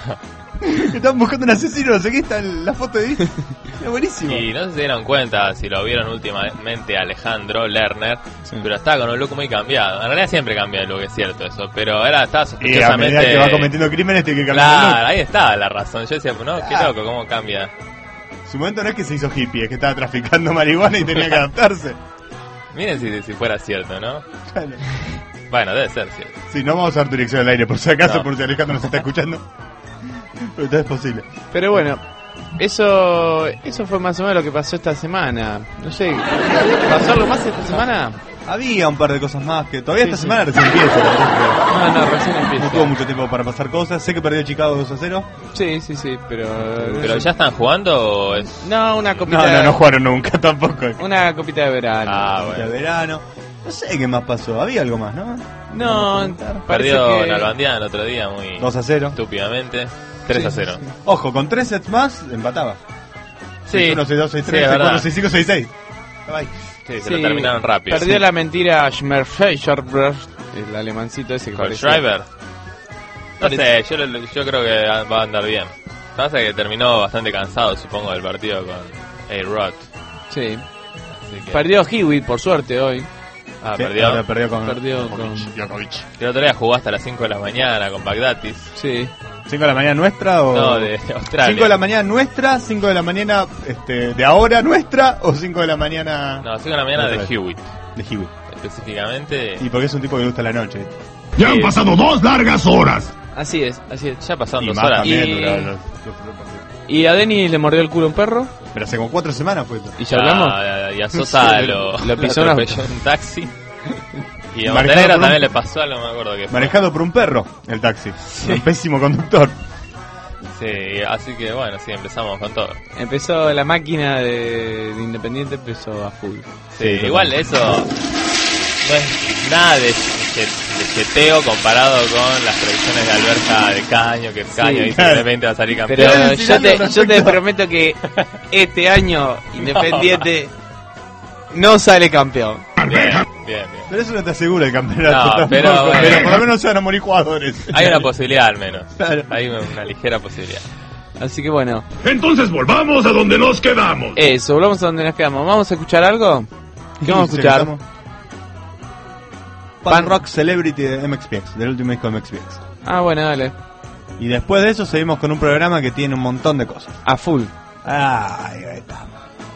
Estaban buscando un asesino, no sé qué, está en la foto de vista. Era buenísimo. Y no sé si se dieron cuenta, si lo vieron últimamente a Alejandro Lerner, Sí. pero estaba con un look muy cambiado. En realidad siempre cambia el look, es cierto eso, pero ahora estaba Y a medida sospechosamente... que va cometiendo crímenes tiene que cambiar el Claro, look. ahí está la razón. Yo decía, no, qué Ah. loco, cómo cambia. Su momento no es que se hizo hippie, es que estaba traficando marihuana y tenía que adaptarse. Miren si, si fuera cierto, ¿no? Claro. Bueno, debe ser cierto. Sí, no vamos a dar tu dirección al aire, por si acaso, No. por si Alejandro nos está escuchando. Pero todo es posible. Pero bueno, eso eso fue más o menos lo que pasó esta semana. No sé, ¿pasó algo más esta semana? Había un par de cosas más que todavía Sí, esta sí. semana recién empieza. la verdad que No, no, recién No empieza. tuvo mucho tiempo para pasar cosas. Sé que perdió Chicago dos a cero. Sí, sí, sí, pero... ¿Pero ya están jugando o es...? No, una No, copita... no, no jugaron nunca tampoco. Una copita de verano. Ah, De bueno. verano. No sé qué más pasó. Había algo más, ¿no? No, parece Perdió que... en Albandián el otro día muy dos a cero. estúpidamente. tres a cero. Ojo, con tres sets más empataba. Sí, seis uno, seis dos, seis sí, tres, es seis cuatro, verdad. seis cinco, seis seis. Estaba ahí. Sí, se Sí, lo terminaron rápido. Perdió Sí. la mentira Schmerfeischer, el alemancito ese que ¿Con parecía- Schreiber? No Parece- sé, yo lo- yo creo que va a andar bien. Pasa que terminó bastante cansado, supongo, del partido con A-Rod. Sí. Así que- Perdió Hewitt, por suerte, hoy. Ah, Sí, perdió. ahora perdió con Perdió Djokovic, con- Djokovic. El otro día jugó hasta las cinco de la mañana con Bagdatis. Sí. ¿cinco de la mañana nuestra o...? No, de Australia. cinco de la mañana nuestra, cinco de la mañana este, de ahora nuestra o cinco de la mañana No, cinco de la mañana Otra de vez. Hewitt. de Hewitt. Específicamente. Y porque es un tipo que le gusta la noche. Ya han pasado dos largas horas. Así es, así es. Ya pasaron Y dos más horas. también Y- duraron los- los- los- ¿Y a Denny le mordió el culo un perro? Pero hace como cuatro semanas fue eso. ¿Y ya hablamos? Ah, y a Sosa Sí, lo, lo pisó en atropelló en taxi. Y a Manejado Montenegro por un- también le pasó algo, no me acuerdo qué fue. Manejado por un perro, el taxi. Un pésimo conductor. Sí, así que bueno, sí, empezamos con todo. Empezó la máquina de, de Independiente, empezó a full. Sí, Sí, igual eso no es nada de, de, de cheteo comparado con las predicciones de Alberta de Caño, que Caño dice claro. que Independiente va a salir Pero campeón. ¿Querés decir yo algo te, al yo te respecto? prometo que este año Independiente no sale campeón. Bien, bien, bien. Pero eso no te asegura el campeonato. No, tampoco, pero bueno. pero por lo menos se van a morir jugadores. Hay una posibilidad al menos. Claro. Hay una, una ligera posibilidad. Así que bueno, Entonces volvamos a donde nos quedamos. eso, volvamos a donde nos quedamos. ¿Vamos a escuchar algo? ¿Qué vamos a Sí, escuchar? estamos- Pan Rock Celebrity de M X P X, del último disco de M X P X. Ah, bueno, dale. Y después de eso seguimos con un programa que tiene un montón de cosas. A full. Ay, ahí está.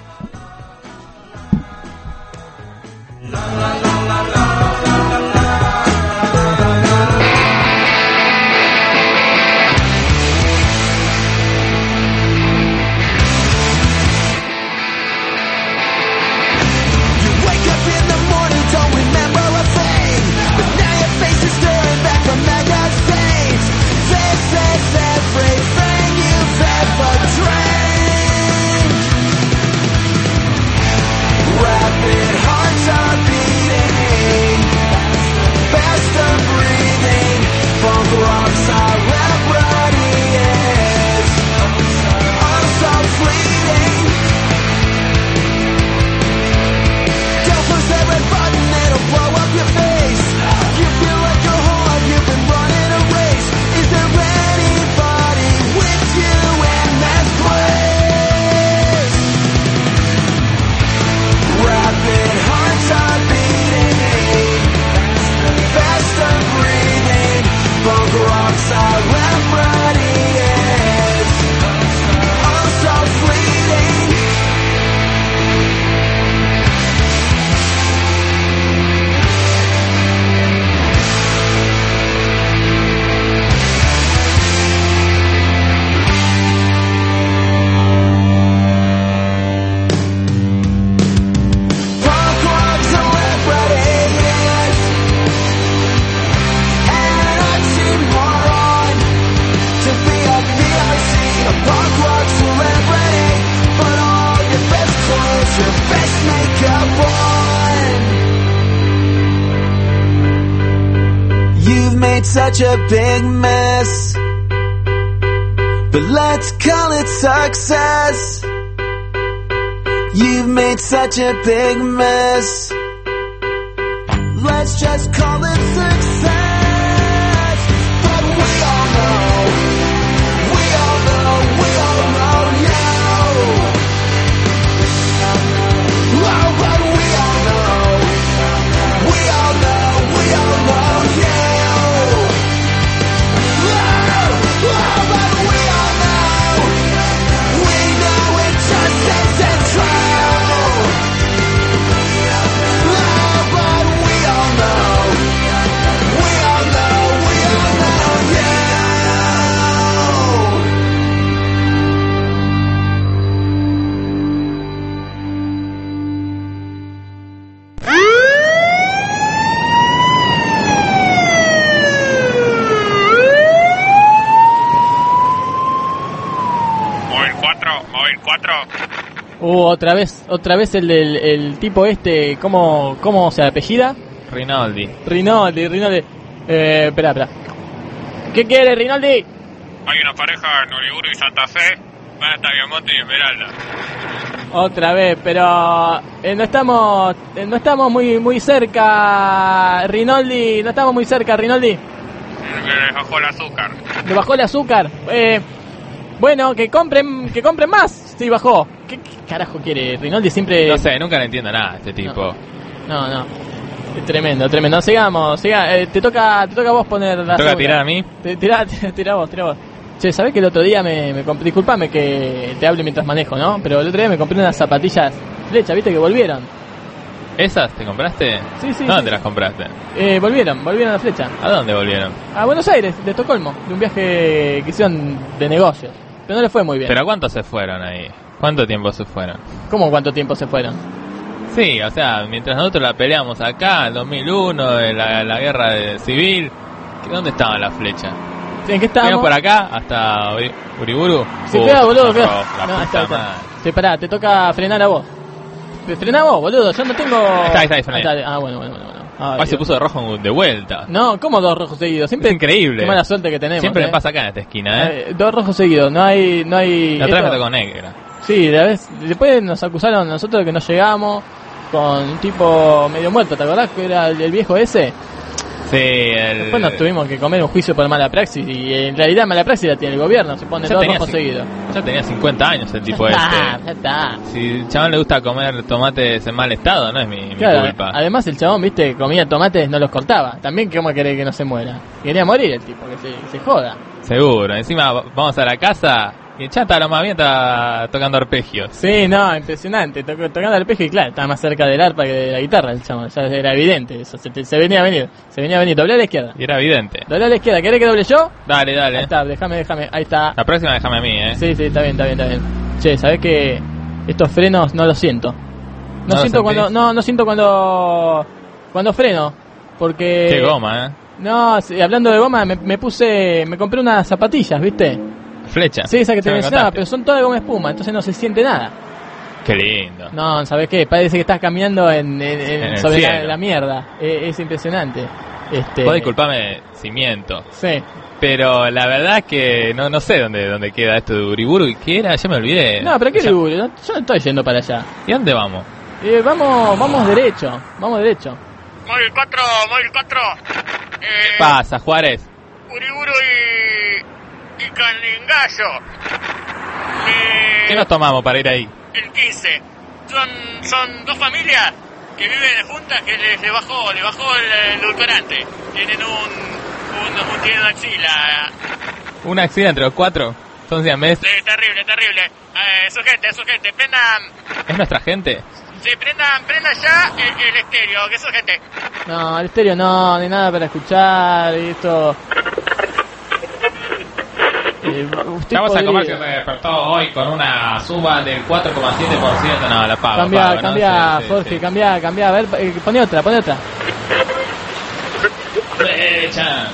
Such a big mess, but let's call it success. You've made such a big mess, let's just call it success. But we all know, we all know, we all know now. Oh, but we all know, we all know, we all know yeah. Uh, otra vez, otra vez el del el tipo este, ¿cómo, cómo se apellida? Rinaldi. Rinaldi, Rinaldi. Eh, espera, espera. ¿Qué quiere, Rinaldi? Hay una pareja en Uriburu y Santa Fe, van hasta Viamonte y Esmeralda. Otra vez, pero eh, no estamos eh, no estamos muy muy cerca, Rinaldi, no estamos muy cerca, Rinaldi. Le bajó el azúcar. Le bajó el azúcar. Eh, bueno, que compren, que compren más. Sí, bajó. ¿Qué, qué carajo quiere? Rinaldi siempre... No sé, nunca le entiendo nada a este tipo. No, no. no. Es tremendo, tremendo. Sigamos, siga. Eh, te toca te toca a vos poner la... ¿Te toca tirar a mí? Te, tirá, tirá vos, tirá vos. Che, ¿sabés que el otro día me, me compré... Disculpame que te hable mientras manejo, ¿no? Pero el otro día me compré unas zapatillas flecha, ¿viste? Que volvieron. ¿Esas te compraste? Sí, sí. ¿Dónde sí. te las compraste? Eh, volvieron, volvieron a la flecha. ¿A dónde volvieron? A Buenos Aires, de Estocolmo. De un viaje que hicieron de negocios. Pero no le fue muy bien. ¿Pero a cuánto se fueron ahí? ¿Cuánto tiempo se fueron? ¿Cómo cuánto tiempo se fueron? Sí, o sea, mientras nosotros la peleamos acá, en dos mil uno, en la, la guerra de civil, ¿dónde estaban las flechas? ¿En qué estábamos? ¿Fuimos por acá hasta Uri- Uriburu? Sí, Uh, espera, boludo, no, espera. la No, puta está, está. madre. Sí, pará, te toca frenar a vos. Frená vos, boludo, yo no tengo... Está, está, está, está. Ah, bueno, bueno, bueno. bueno. Ay, Hoy se Dios. puso de rojo de vuelta. No, ¿cómo dos rojos seguidos? Siempre Es increíble. Qué mala suerte que tenemos. Siempre eh. me pasa acá en esta esquina, ¿eh? Eh, dos rojos seguidos, no hay... No hay La otra vez esto- me tocó negra. Sí, la vez, después nos acusaron a nosotros de que no llegamos con un tipo medio muerto, ¿te acordás que era el, el viejo ese? Sí, el... Después nos tuvimos que comer un juicio por mala praxis y en realidad mala praxis la tiene el gobierno, se pone Ya todo tenía rojo cin- seguido. Ya tenía cincuenta años el tipo Ya está, este. ya está. Si el chabón le gusta comer tomates en mal estado, no es mi, mi Claro, culpa. además el chabón, viste, comía tomates, no los cortaba. También, ¿cómo querés que no se muera? Quería morir el tipo, que se, que se joda. Seguro. Encima v- vamos a la casa y el chata lo más bien está tocando arpegios. Sí, no, impresionante. Tocó- tocando el espejo y claro, estaba más cerca del arpa que de la guitarra el chabón. Ya era evidente eso. Se, te- se venía a venir. Se venía a venir. Doblé a la izquierda. Y era evidente. Doblé a la izquierda. ¿Querés que doble yo? Dale, Ahí dale. está, déjame, déjame. Ahí está. La próxima déjame a mí, eh. Sí, sí, está bien, está bien, está bien. Che, ¿sabés que estos frenos no los siento? No, ¿No los siento cuando, sentís? no, no siento cuando, cuando freno. Porque... Qué goma, eh. No, sí, hablando de goma, me, me puse, me compré unas zapatillas, ¿viste? Flecha. Sí, esa que te Ya me mencionaba, contaste. pero son todas de goma espuma, entonces no se siente nada. Qué lindo. No, ¿sabes qué? Parece que estás caminando en, en- en- En el sobre la, cielo. la mierda. Eh, es impresionante. Este, Vos disculpame si miento. Sí. Pero la verdad es que no, no sé dónde, dónde queda esto de Uriburu. ¿Y qué era? Ya me olvidé. No, pero qué Ya- orgullo, no- yo no estoy yendo para allá. ¿Y dónde vamos? Eh, vamos, vamos derecho, vamos derecho. Móvil cuatro, móvil cuatro. ¿Qué Eh, pasa, Juárez? Uriburu y. y Calingallo. Eh, ¿Qué nos tomamos para ir ahí? El quince. Son, son dos familias que viven juntas que les, le bajó, le bajó el, el edulcorante. Tienen un. un, un tienen una axila. ¿Una accidente entre los cuatro? ¿Son siamés? Sí, terrible, terrible. Eh, su gente, su gente, prendan. ¿Es nuestra gente? Sí, prendan, prendan ya el, el estéreo, que su gente. No, el estéreo no, ni nada para escuchar y esto. Eh, usted Vamos a podría- comer que se despertó hoy con una suba del cuatro coma siete por ciento. No, la pago. Cambia, pago, ¿no? cambia, Sí, sí, Jorge, sí. cambia, cambia. A ver, eh, pone otra, pone otra. Flecha,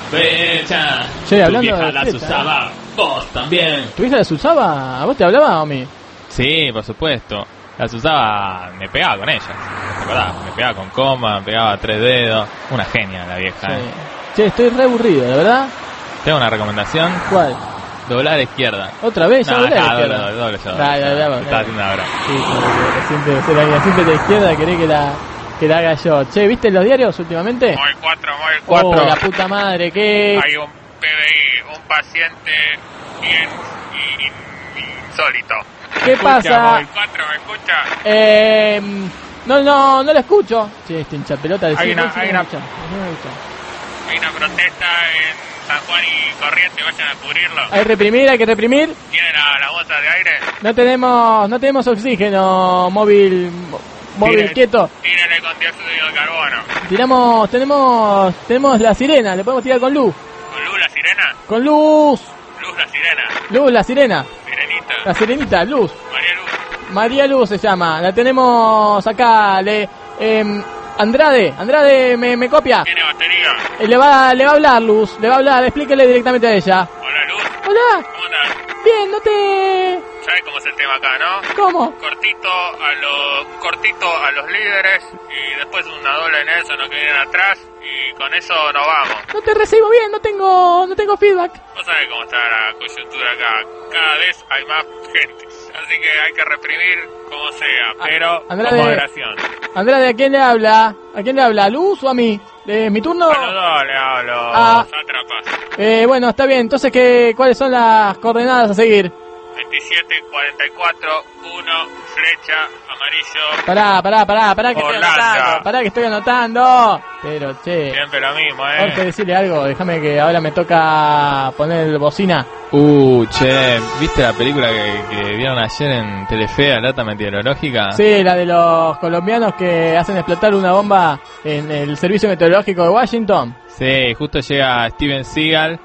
flecha. Che, hablando Tu vieja de la flecha, usaba, vos también. ¿Tu hija las usaba? ¿A vos te hablaba o a mí? Sí, por supuesto. Las usaba, me pegaba con ellas. ¿Te acordás? Me pegaba con coma, me pegaba tres dedos. Una genia la vieja. Sí. ¿eh? Che, estoy re aburrido, ¿de verdad? Tengo una recomendación. ¿Cuál? Doblar a la izquierda. ¿Otra vez? ¿Ya No, doblé a la acá, izquierda? doble, doble, doble, Dale, doble. dale, dale. Te estaba haciendo una broma. Sí, sí, siempre, siempre, la- siempre de izquierda querés que la, que la haga yo. Che, ¿viste los diarios últimamente? Móvil cuatro, móvil Oh, cuatro. la puta madre, ¿qué? Hay un P B I, un paciente bien y- y- insólito. ¿Qué Escucha, pasa? móvil cuatro, ¿me escucha? Eh, no, no, no la escucho. Che, este hincha pelota de Hay sí, una- sí, sí, hay no una- la escucho, sí, no la escucho. Hay una protesta en San Juan y Corrientes, vayan a cubrirlo. Hay que reprimir, hay que reprimir. ¿Tienen la, la bolsa de aire? No tenemos, no tenemos oxígeno móvil, móvil Tiren- quieto. Tírenle con dióxido de carbono. Tiramos, tenemos, tenemos la sirena, le podemos tirar con luz. ¿Con luz la sirena? Con luz, Luz la sirena. luz, la sirena, Sirenita. la sirenita, luz. María Luz. María Luz se llama, la tenemos acá, le, em, Andrade, Andrade me, me copia. ¿Tiene batería? Eh, le va, le va a hablar Luz, le va a hablar, explíquele directamente a ella. Hola Luz. Hola, ¿Cómo andas? bien, no te... ¿Sabes cómo es el tema acá, no? ¿Cómo? Cortito a los cortito a los líderes y después una doble en eso, no que vienen atrás y con eso nos vamos. No te recibo bien, no tengo, no tengo feedback. Vos sabés cómo está la coyuntura acá. Cada vez hay más gente. Así que hay que reprimir como sea, pero Andrade- con moderación. Andrade, ¿a quién le habla? ¿A quién le habla? ¿A Luz o a mí? ¿Es mi turno? A los dos le hablo, Ah. sátrapas. Eh, bueno, está bien. Entonces, ¿qué, ¿cuáles son las coordenadas a seguir? veintisiete, cuarenta y cuatro, uno, flecha, amarillo. Pará, pará, pará, pará que estoy Holanda. anotando. Pará que estoy anotando. Pero, che, Siempre lo mismo, eh. Jorge, decirle algo. Déjame que ahora me toca poner el bocina. Uh, che, ¿viste la película que, que vieron ayer en Telefe, Alerta Meteorológica? Sí, la de los colombianos que hacen explotar una bomba en el Servicio Meteorológico de Washington. Sí, justo llega Steven Seagal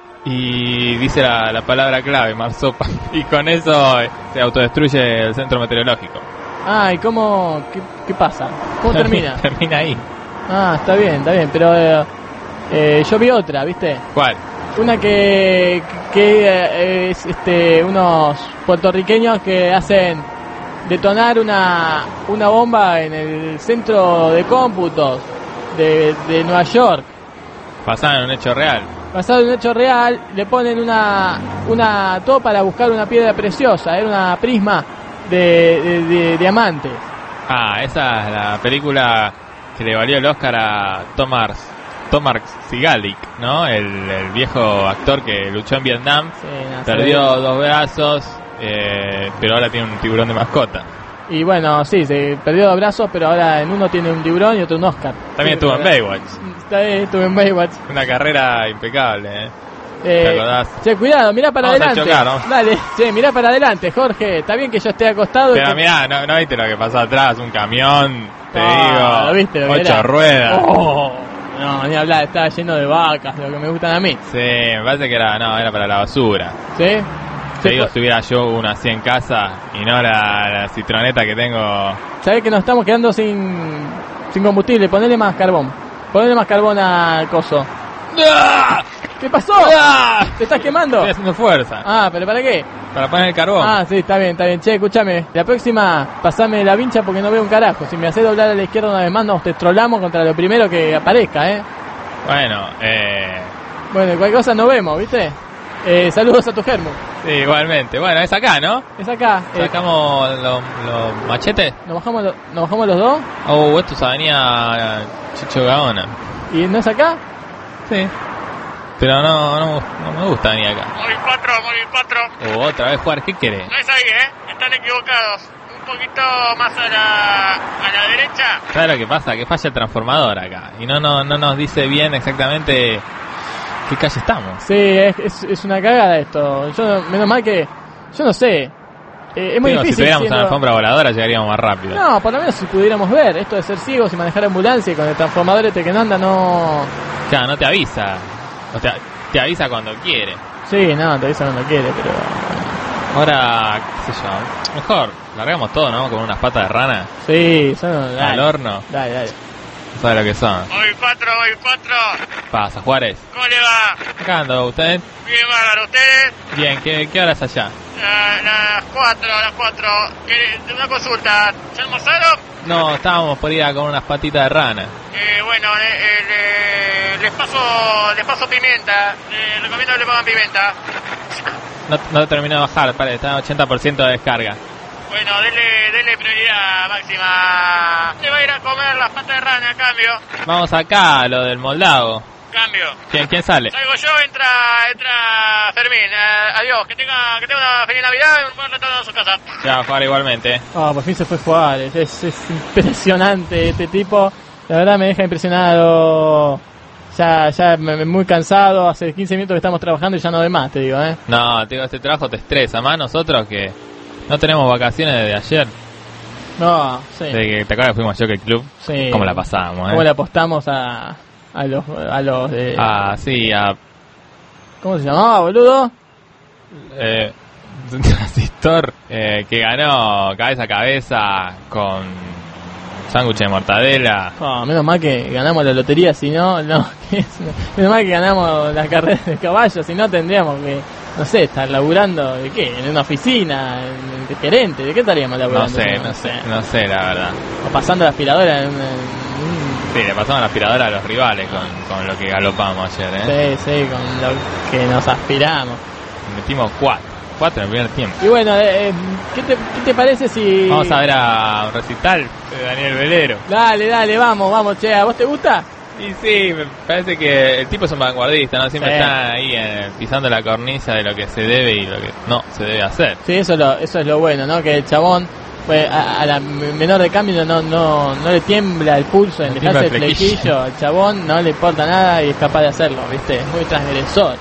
y dice la, la palabra clave, marsopa, y con eso eh, se autodestruye el centro meteorológico. Ah, ¿y cómo? ¿Qué, qué pasa? ¿Cómo termina? Termina ahí. Ah, está bien, está bien, pero eh, eh, yo vi otra, ¿viste? ¿Cuál? Una que, que eh, es este, unos puertorriqueños que hacen detonar una, una bomba en el centro de cómputos de, de Nueva York. Basada en un hecho real. Basado en un hecho real, le ponen una, una todo para buscar una piedra preciosa, era una prisma de, de, de diamantes. Ah, esa es la película que le valió el Oscar a Tom Hanks. Tomark Sigalik, ¿no? El, el viejo actor que luchó en Vietnam, Sí, no, perdió sí. dos brazos, eh, pero ahora tiene un tiburón de mascota. Y bueno, sí, se perdió dos brazos, pero ahora en uno tiene un tiburón y otro un Oscar. También Sí, estuvo en ¿verdad? Baywatch, Está bien, estuve en Baywatch. una carrera impecable, ¿eh? Eh, ¿Te acordás? che, cuidado, mirá para Vamos a adelante. chocar, ¿no? Dale, che, mirá para adelante, Jorge. Está bien que yo esté acostado. y Pero que- mirá, ¿no, no viste lo que pasó atrás? Un camión, te Ah, digo, ¿lo viste lo que ocho era? ruedas. Oh, no, ni hablar, estaba lleno de vacas, lo que me gustan a mí. Sí, me parece que era, no, era para la basura. ¿Sí? Te Se digo, fue- si tuviera yo una así en casa y no la, la citroneta que tengo. Sabés que nos estamos quedando sin, sin combustible. Ponele más carbón. Ponele más carbón al coso. ¡Ah! ¿Qué pasó? ¡Ah! ¿Te estás quemando? Estoy haciendo fuerza Ah, ¿pero para qué? para poner el carbón. Ah, sí, está bien, está bien. Che, escúchame. La próxima, pasame la vincha porque no veo un carajo. Si me haces doblar a la izquierda una vez más, nos te trolamos contra lo primero que aparezca, ¿eh? Bueno, eh, Bueno, cualquier cosa nos vemos, ¿viste? Eh, saludos a tu germo. sí, igualmente. Bueno, es acá, ¿no? Es acá. Eh, Sacamos los los machetes. ¿nos, bajamos lo- ¿Nos bajamos los dos? Oh, esto es avenida Chicho Gaona. ¿Y no es acá? Sí. Pero no, no, no me gusta venir acá. Móvil cuatro, móvil cuatro. O otra vez jugar, ¿qué querés? No es ahí, ¿eh? Están equivocados. Un poquito más a la, a la derecha. ¿Sabes lo que pasa? Que falla el transformador acá. Y no, no, no nos dice bien exactamente qué calle estamos. Sí, es, es, es una cagada esto. Yo, no- menos mal que... Yo no sé. Eh, es muy Digo, si difícil tuviéramos siendo- una alfombra voladora llegaríamos más rápido. No, por lo menos si pudiéramos ver. Esto de ser ciegos y manejar ambulancia y con el transformador este que no anda, no... Claro, no te avisa. O te, te avisa cuando quiere. Sí, no, te avisa cuando quiere, pero... Ahora, qué sé yo, mejor largamos todo, ¿no? Con unas patas de rana Sí, son... al Dale, horno. dale, dale. ¿Sabes lo que son? Móvil cuatro, móvil cuatro. Pasa, Juárez. ¿Cómo le va? Acá ando, ¿usted? Bien, bárbaro. ¿Ustedes? Bien, ¿qué, qué hora es allá? La- las cuatro, las cuatro. ¿Qué- Una consulta. ¿Ya almorzaron? No, estábamos por ir a con unas patitas de rana. Eh, bueno, eh, eh, le- les paso les paso pimienta. Les recomiendo que le pongan pimienta. No, no terminé de bajar, parece, está en ochenta por ciento de descarga. Bueno, dele, dele prioridad máxima. Le va a ir a comer las patas de rana, cambio. Vamos acá, a lo del moldavo. Cambio. ¿Quién, quién sale? Salgo yo, entra, entra Fermín. Eh, adiós, que tenga, que tenga una feliz Navidad y un buen retorno a su casa. Ya, Juárez igualmente. Ah, por fin se fue Juárez. Es, es impresionante este tipo. La verdad me deja impresionado. Ya, ya me, me- muy cansado. Hace quince minutos que estamos trabajando y ya no doy más, te digo, ¿eh? No, te digo, este trabajo te estresa. Más nosotros que no tenemos vacaciones desde ayer. No, sí. Desde que te acuerdas que fuimos a Jockey Club. Sí. ¿Cómo la pasamos, eh? ¿Cómo le apostamos a, a los, a los de... Ah, sí, a... ¿Cómo se llamaba, boludo? Eh, Transistor, eh, que ganó cabeza a cabeza con sándwich de mortadela. Oh, menos mal que ganamos la lotería, si no, no. Menos mal que ganamos la carrera de caballos, si no tendríamos que, no sé, estar laburando, ¿de qué? En una oficina, en- de gerente, ¿de qué estaríamos laburando? No sé, no sé, no sé la verdad. O pasando la aspiradora en, en- Sí, le pasamos la aspiradora a los rivales con, con lo que galopamos ayer, ¿eh? Sí, sí, con lo que nos aspiramos. Metimos cuatro, cuatro en el primer tiempo. Y bueno, eh, eh, ¿qué, te, ¿qué te parece si...? Vamos a ver a un recital de Daniel Velero. Dale, dale, vamos, vamos, che, ¿a vos te gusta? Y sí, me parece que el tipo es un vanguardista, ¿no? Siempre Sí. está ahí eh, pisando la cornisa de lo que se debe y lo que no se debe hacer. Sí, eso es lo, eso es lo bueno, ¿no? Que el chabón, pues, a, a la menor de cambio no, no, no le tiembla el pulso en Le dejarse el tiembla el flequillo. flequillo. Al chabón no le importa nada y es capaz de hacerlo, ¿viste? Es muy transgresor.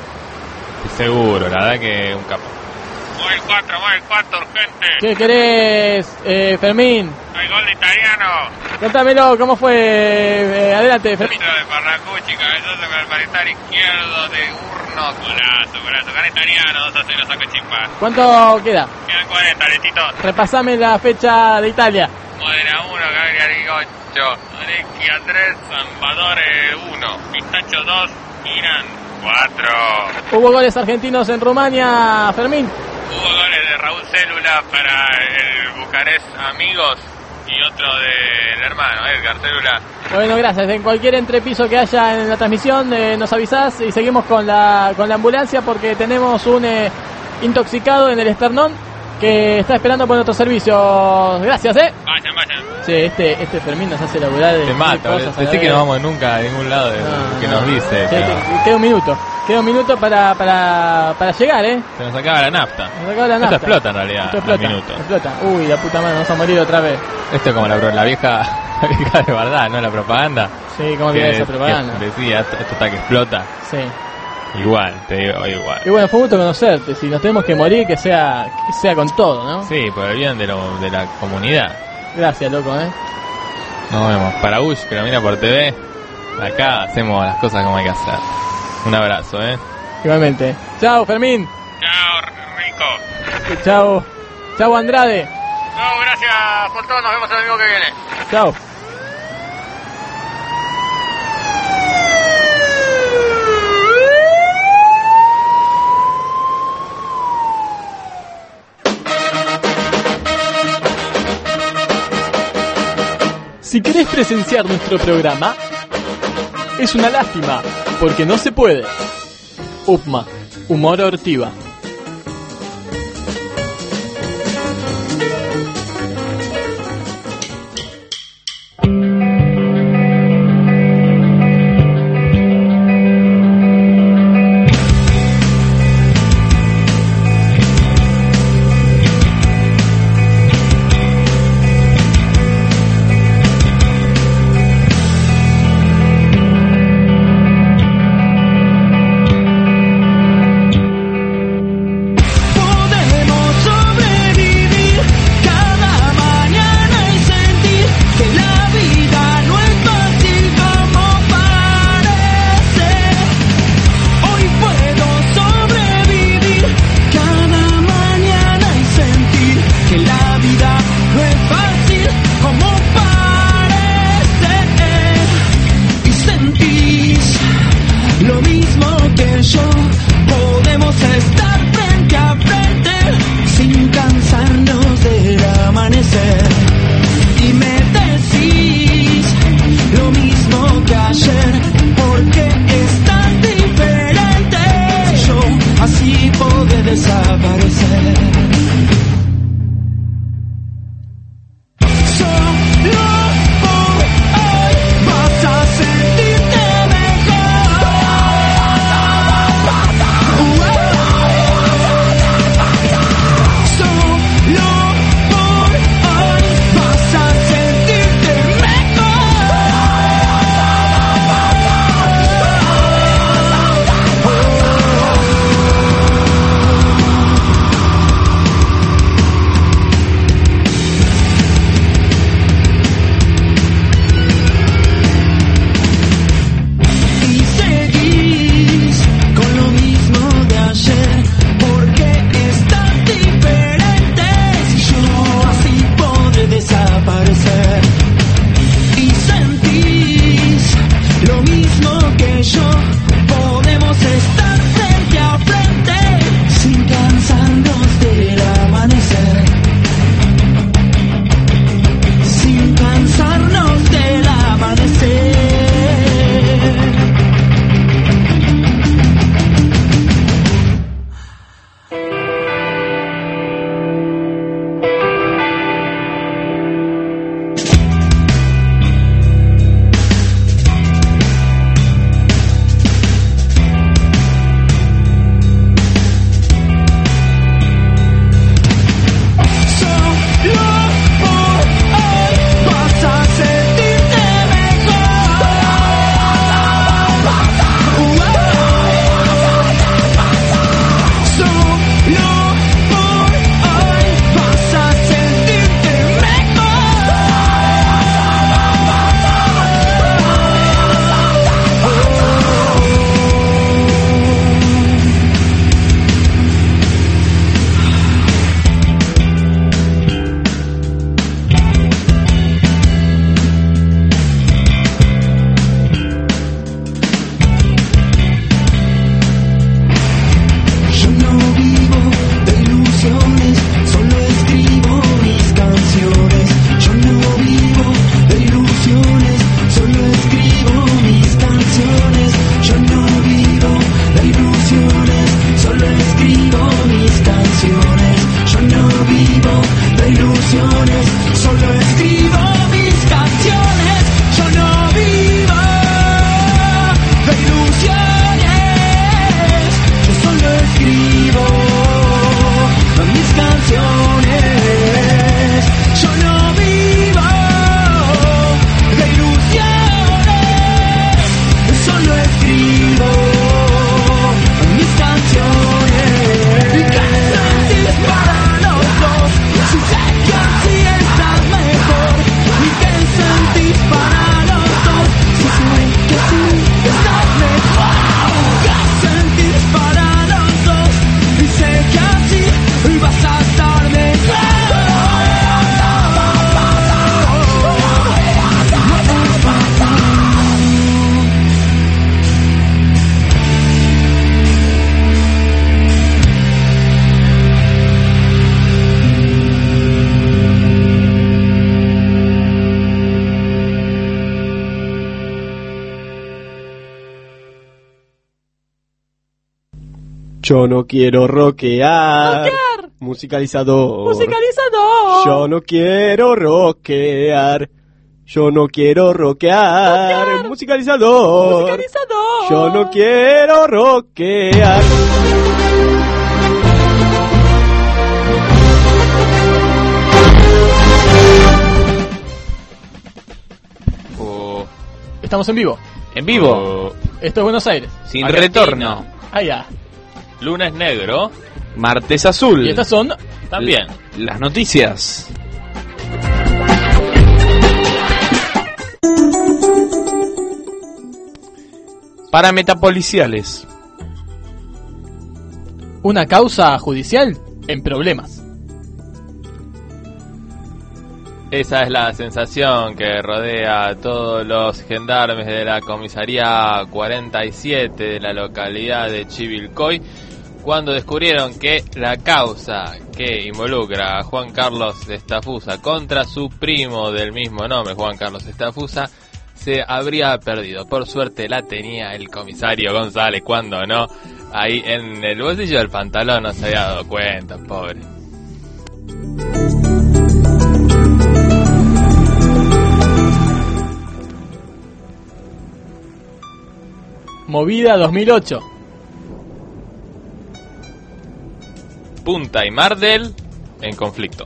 Seguro, la verdad que un capo. Móvil cuatro, móvil cuatro, urgente. ¿Qué querés, eh, Fermín? Hay gol de italiano. Contámelo, ¿cómo fue? Eh, adelante, Fermín. Centro de Parracucci, cabezazo con el parietario izquierdo de Urno. Golazo, golazo. Gana italiano, dos a cero, saco chimpa. ¿Cuánto queda? Quedan cuarenta, letito. Repasame la fecha de Italia. Modena uno, Cagliari ocho. Orecchia tres, Salvadore uno. Pistacho dos, Irán cuatro. Hubo goles argentinos en Rumania, Fermín. Hubo goles de Raúl Célula para el Bucarest Amigos y otro del hermano, Edgar Célula. Bueno, gracias. En cualquier entrepiso que haya en la transmisión eh, nos avisás y seguimos con la con la ambulancia porque tenemos un eh, intoxicado en el esternón que está esperando por nuestros servicios. Gracias, eh. Vayan, vayan. Sí, este, este Fermín nos hace laburar de Te mata, cosas. decí que no vamos nunca a ningún lado de No, que no. nos dice. Sí, pero te- queda un minuto. Queda un minuto para, para, para llegar, eh. se nos acaba la nafta. Nos acaba la Esto nafta. explota en realidad. Esto al explota. minuto. Explota. Uy, la puta madre, nos vamos a morir otra vez. Esto es como la, pro- la vieja la vieja de verdad, ¿no? La propaganda. Sí, como que esa propaganda. que decía, esto, esto está que explota. Sí. Igual, te digo, igual. Y bueno, fue un gusto conocerte. Si nos tenemos que morir, que sea, que sea con todo, ¿no? Sí, por el bien de, lo, de la comunidad. Gracias, loco, eh. Nos vemos. Para Bush, que lo mira por T V. Acá hacemos las cosas como hay que hacer. Un abrazo, ¿eh? Igualmente. Chao, Fermín. Chao, Rico. Chao. Chao, Andrade. No, gracias por todo. Nos vemos el domingo que viene. Chao. Si querés presenciar nuestro programa, es una lástima, porque no se puede. U P M A, Humor Ortiva. Yo no quiero rockear. Rockear. Musicalizador. Musicalizador. Yo no quiero rockear. Yo no quiero rockear. Rockear. Musicalizador. Musicalizador. Yo no quiero rockear. Oh, Estamos en vivo. En vivo, oh. Esto es Buenos Aires. sin Argentina. retorno. Allá. Lunes negro. Martes azul. Y estas son También. Las noticias. Para metapoliciales. una causa judicial en problemas. Esa es la sensación que rodea a todos los gendarmes de la comisaría cuarenta y siete de la localidad de Chivilcoy cuando descubrieron que la causa que involucra a Juan Carlos Estafusa contra su primo del mismo nombre, Juan Carlos Estafusa, se habría perdido. Por suerte la tenía el comisario González, cuando no, ahí en el bolsillo del pantalón, no se había dado cuenta, pobre. Movida dos mil ocho. Punta y Mar del en conflicto.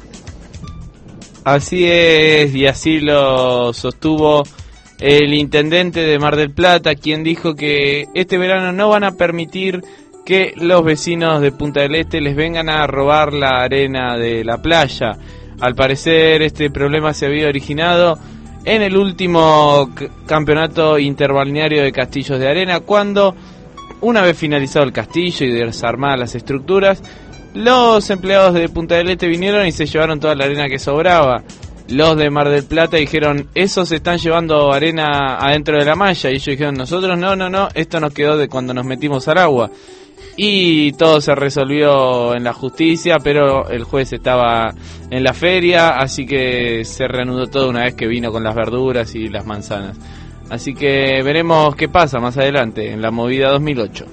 Así es, y así lo sostuvo el intendente de Mar del Plata, quien dijo que este verano no van a permitir que los vecinos de Punta del Este les vengan a robar la arena de la playa. Al parecer este problema se había originado en el último c- campeonato interbalneario de castillos de arena, cuando, una vez finalizado el castillo y desarmadas las estructuras, los empleados de Punta del Este vinieron y se llevaron toda la arena que sobraba. Los de Mar del Plata dijeron, esos se están llevando arena adentro de la malla, y ellos dijeron, nosotros no, no, no, esto nos quedó de cuando nos metimos al agua. Y todo se resolvió en la justicia, pero el juez estaba en la feria, así que se reanudó todo una vez que vino con las verduras y las manzanas. Así que veremos qué pasa más adelante en la movida dos mil ocho.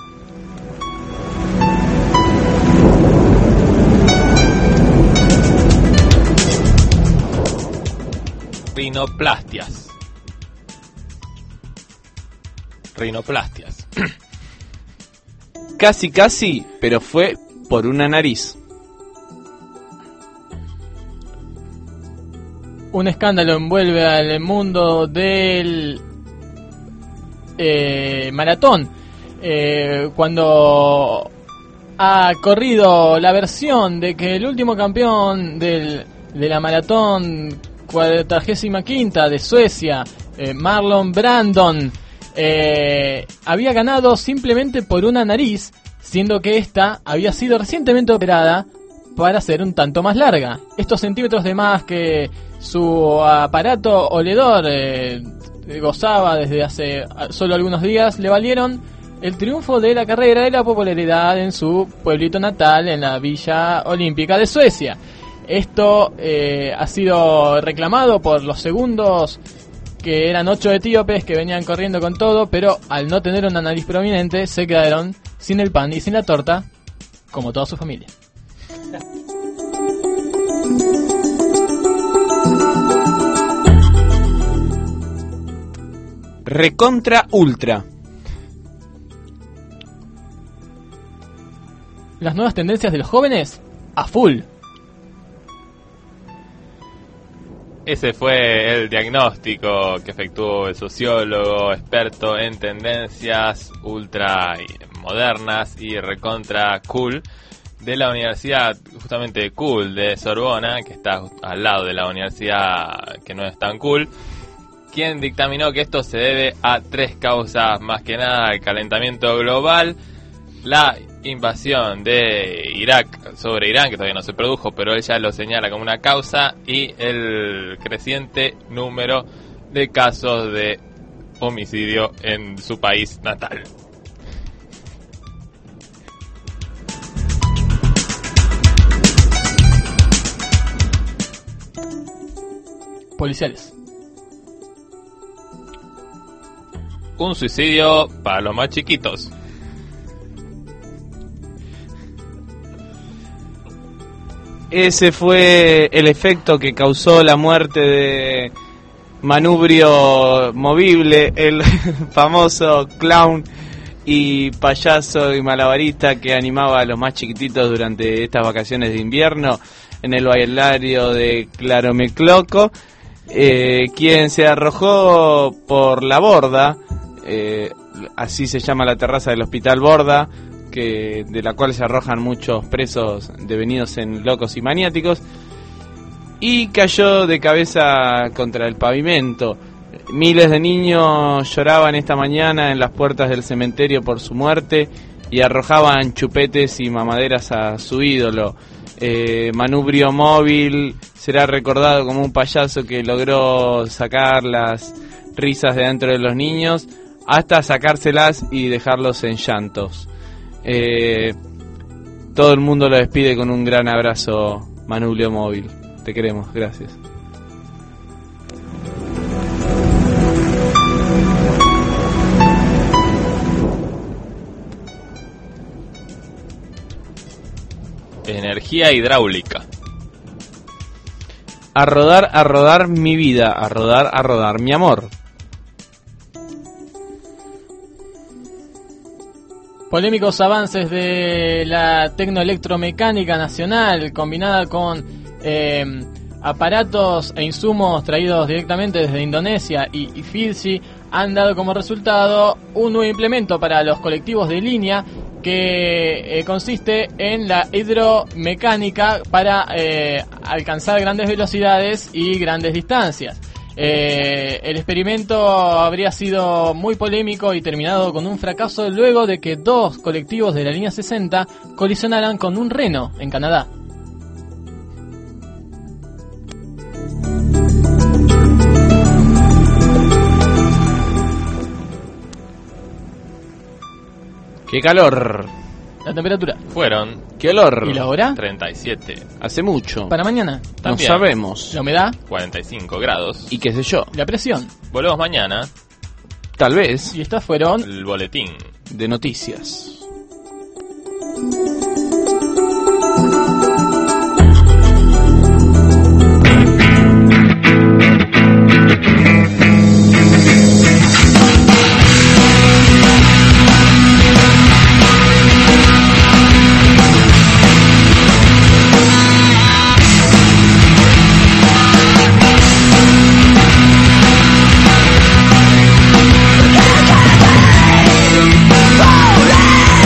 Rinoplastias. Rinoplastias. Casi, casi, pero fue por una nariz. Un escándalo envuelve al mundo del eh, maratón. Eh, cuando ha corrido la versión de que el último campeón del, de la maratón cuadragésima quinta de Suecia, eh, Marlon Brandon, eh, había ganado simplemente por una nariz, siendo que esta había sido recientemente operada para ser un tanto más larga. Estos centímetros de más que su aparato oledor eh, gozaba desde hace solo algunos días le valieron el triunfo de la carrera y la popularidad en su pueblito natal, en la Villa Olímpica de Suecia. Esto eh, ha sido reclamado por los segundos, que eran ocho etíopes que venían corriendo con todo, pero al no tener una nariz prominente se quedaron sin el pan y sin la torta, como toda su familia. Recontra ultra. Las nuevas tendencias de los jóvenes a full. Ese fue el diagnóstico que efectuó el sociólogo experto en tendencias ultra modernas y recontra cool de la Universidad, justamente cool de Sorbona, que está al lado de la universidad que no es tan cool, quien dictaminó que esto se debe a tres causas, más que nada: el calentamiento global, la invasión de Irak sobre Irán, que todavía no se produjo, pero él ya lo señala como una causa, y el creciente número de casos de homicidio en su país natal. Policiales. Un suicidio para los más chiquitos. ese fue el efecto que causó la muerte de Manubrio Movible, el famoso clown y payaso y malabarista que animaba a los más chiquititos durante estas vacaciones de invierno en el bailario de Claromecloco, eh, quien se arrojó por la borda, eh, así se llama la terraza del Hospital Borda, que de la cual se arrojan muchos presos devenidos en locos y maniáticos, y cayó de cabeza contra el pavimento. Miles de niños lloraban esta mañana en las puertas del cementerio por su muerte y arrojaban chupetes y mamaderas a su ídolo. Eh, Manubrio Móvil será recordado como un payaso que logró sacar las risas de dentro de los niños hasta sacárselas y dejarlos en llantos. Eh, todo el mundo lo despide con un gran abrazo, Manubrio Móvil. Te queremos, gracias. Energía hidráulica. A rodar, a rodar mi vida, a rodar, a rodar mi amor. Polémicos avances de la tecnoelectromecánica nacional combinada con eh, aparatos e insumos traídos directamente desde Indonesia y, y Fiji han dado como resultado un nuevo implemento para los colectivos de línea que eh, consiste en la hidromecánica para eh, alcanzar grandes velocidades y grandes distancias. Eh, el experimento habría sido muy polémico y terminado con un fracaso luego de que dos colectivos de la línea sesenta colisionaran con un reno en Canadá. ¡Qué calor! La temperatura. Fueron. ¡Qué olor! ¿Y la hora? treinta y siete. Hace mucho. Para mañana. No También. sabemos. La humedad. cuarenta y cinco grados. Y qué sé yo. La presión. Volvemos mañana. Tal vez. Y estas fueron El boletín de noticias. Holy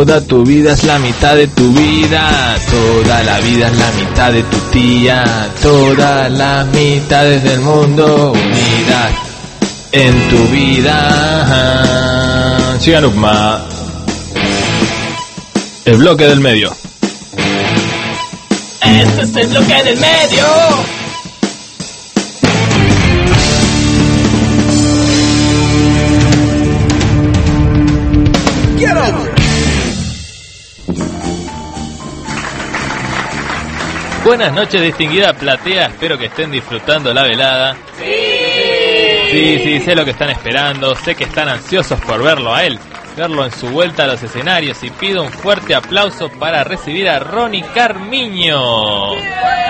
Toda tu vida es la mitad de tu vida, toda la vida es la mitad de tu tía, todas las mitades del mundo unidas en tu vida. Sigan Upma. El bloque del medio. Este es el bloque del medio. Get over it. Buenas noches, distinguida platea. Espero que estén disfrutando la velada. Sí. Sí, sí, sé lo que están esperando. Sé que están ansiosos por verlo a él, verlo en su vuelta a los escenarios, y pido un fuerte aplauso para recibir a Ronnie Carmiño. Uh,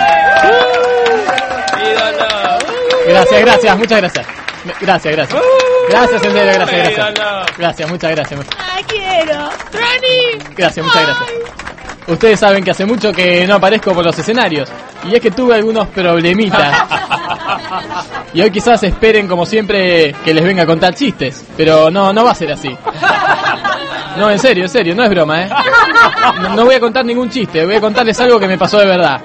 ídolo. Gracias, gracias, muchas gracias. Gracias, gracias. Gracias, en serio, gracias, gracias. Gracias, muchas gracias. Ay, quiero. Ronnie. Gracias, muchas gracias. Ustedes saben que hace mucho que no aparezco por los escenarios, y es que tuve algunos problemitas. Y hoy quizás esperen, como siempre, que les venga a contar chistes, pero no, no va a ser así. No, en serio, en serio, no es broma, ¿eh? No, no voy a contar ningún chiste, voy a contarles algo que me pasó de verdad.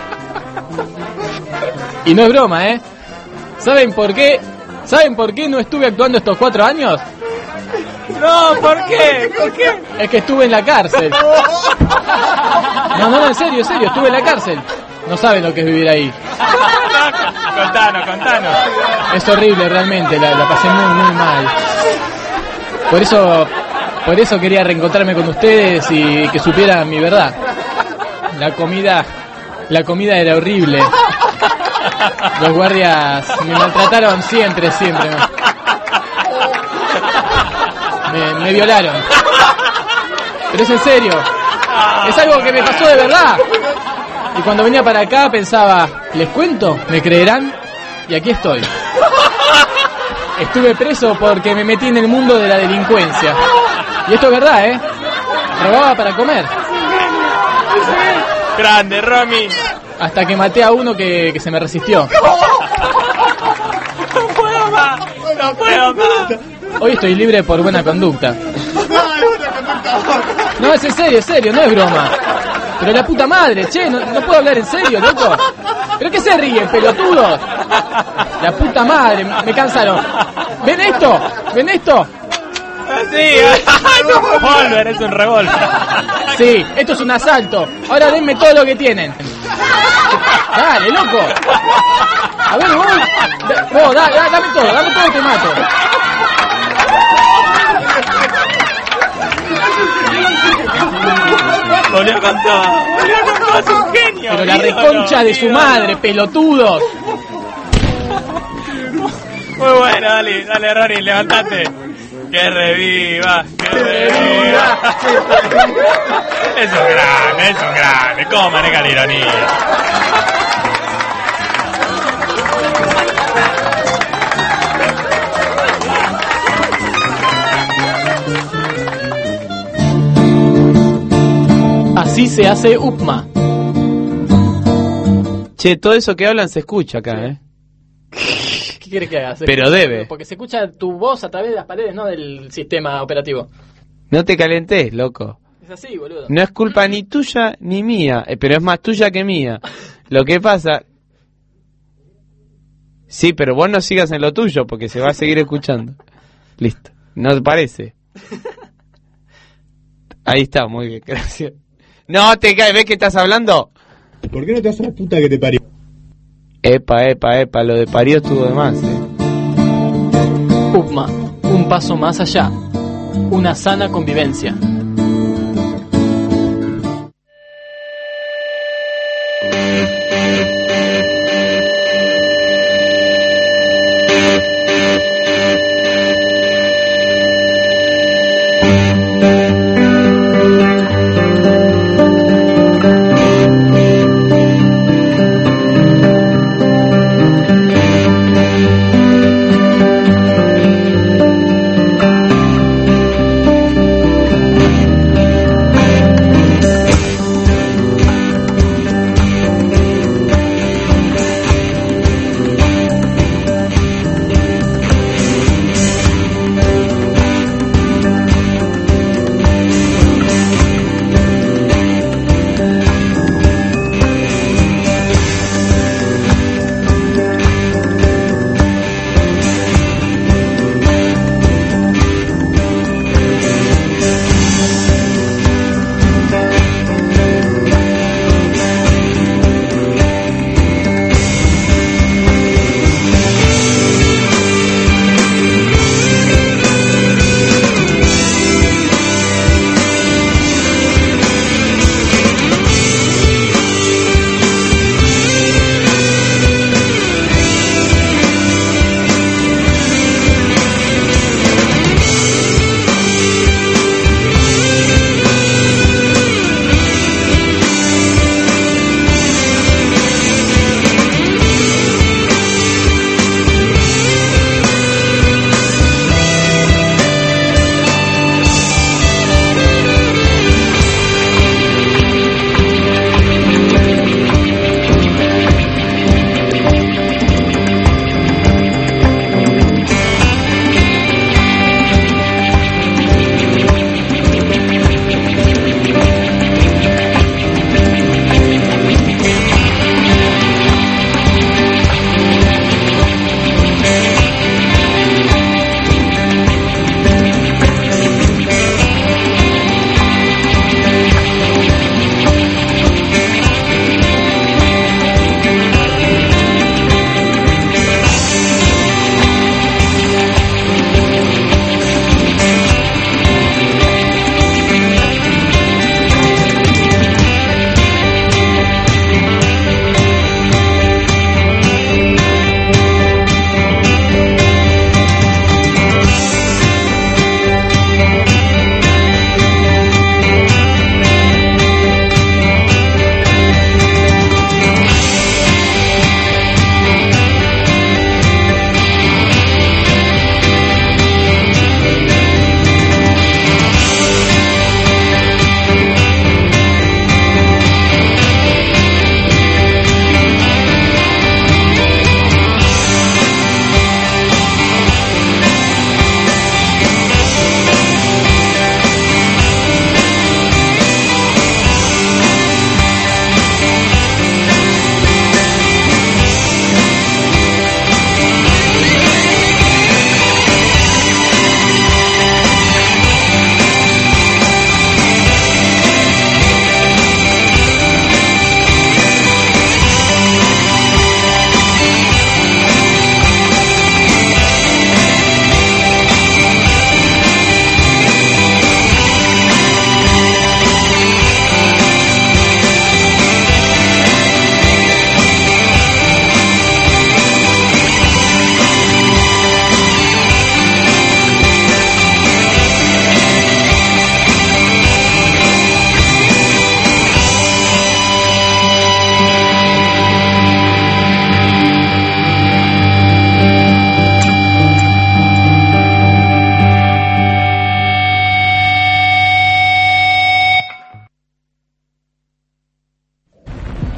Y no es broma, ¿eh? ¿Saben por qué? ¿Saben por qué no estuve actuando estos cuatro años? No, ¿por qué? ¿Por qué? Es que estuve en la cárcel. No, no, no, en serio, en serio, estuve en la cárcel. No saben lo que es vivir ahí. Contanos, contanos. Es horrible realmente, la, la pasé muy, muy mal. Por eso, por eso quería reencontrarme con ustedes y que supieran mi verdad. La comida, la comida era horrible. Los guardias me maltrataron siempre, siempre. Me, me violaron. Pero es en serio. Es algo que me pasó de verdad. Y cuando venía para acá pensaba, ¿les cuento? ¿Me creerán? Y aquí estoy. Estuve preso porque me metí en el mundo de la delincuencia. Y esto es verdad, ¿eh? Robaba para comer. Grande, Romy. Hasta que maté a uno que, que se me resistió. No puedo más. No puedo más. Hoy estoy libre por buena conducta. No, es en serio, en serio, no es broma. Pero la puta madre, che, no, no puedo hablar en serio, loco. ¿Pero qué se ríen, pelotudos? La puta madre, me cansaron. ¿Ven esto? ¿Ven esto? Sí, revólver, es un revólver. Sí, esto es un asalto. Ahora denme todo lo que tienen. Dale, loco. A ver, vos, da, vos da, da, dame todo, dame todo y te mato. Volvió con todo. Volvió con todo, es un genio. Pero la reconcha de su madre, pelotudos. Muy bueno, dale, dale, Ronnie, levantate. Que reviva, que reviva. Es un grande, es un grande. ¿Cómo maneja la ironía? Así se hace Upma. Che, todo eso que hablan se escucha acá, ¿eh? ¿Qué quieres que haga? Se Pero escucha, debe. Porque se escucha tu voz a través de las paredes, no del sistema operativo. No te calentes, loco. Es así, boludo. No es culpa ni tuya ni mía, eh, pero es más tuya que mía. Lo que pasa... Sí, pero vos no sigas en lo tuyo porque se va a seguir escuchando. Listo. ¿No te parece? Ahí está, muy bien, gracias. No te caes, ¿ves que estás hablando? ¿Por qué no te haces la puta que te parió? Epa, epa, epa, lo de parió estuvo de más, eh. Upma, un paso más allá. Una sana convivencia.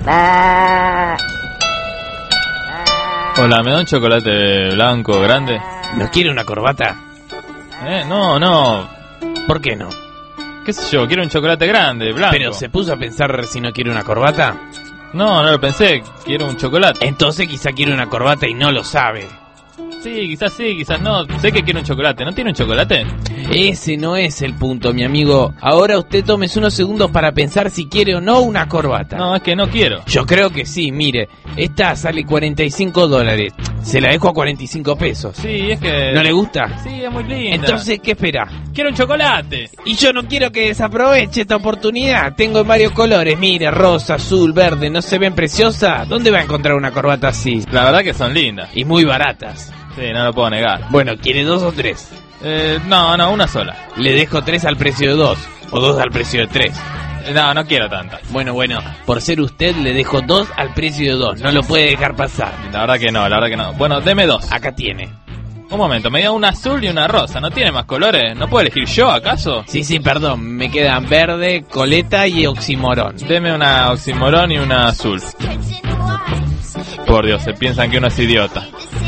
Hola, ¿me da un chocolate blanco grande? ¿No quiere una corbata? Eh, no, no. ¿Por qué no? ¿Qué sé yo? Quiero un chocolate grande, blanco. ¿Pero se puso a pensar si no quiere una corbata? No, no lo pensé. Quiero un chocolate. Entonces quizá quiere una corbata y no lo sabe. Sí, quizás sí, quizás no. Sé que quiere un chocolate. ¿No tiene un chocolate? Ese no es el punto, mi amigo. Ahora usted tómese unos segundos para pensar si quiere o no una corbata. No, es que no quiero. Yo creo que sí, mire. Esta sale cuarenta y cinco dólares. Se la dejo a cuarenta y cinco pesos. Sí, es que... ¿No le gusta? Sí, es muy linda. Entonces, ¿qué espera? Quiero un chocolate. Y yo no quiero que desaproveche esta oportunidad. Tengo en varios colores. Mire, rosa, azul, verde. ¿No se ven preciosas? ¿Dónde va a encontrar una corbata así? La verdad que son lindas. Y muy baratas. Sí, no lo puedo negar. Bueno, ¿quiere dos o tres? Eh, no, no, una sola. Le dejo tres al precio de dos. O dos al precio de tres. No, no quiero tantas. Bueno, bueno, por ser usted le dejo dos al precio de dos. No lo puede dejar pasar. La verdad que no, la verdad que no. Bueno, deme dos. Acá tiene. Un momento, me dio una azul y una rosa. ¿No tiene más colores? ¿No puedo elegir yo, acaso? Sí, sí, perdón. Me quedan verde, coleta y oximorón. Deme una oximorón y una azul. Por Dios, se piensan que uno es idiota.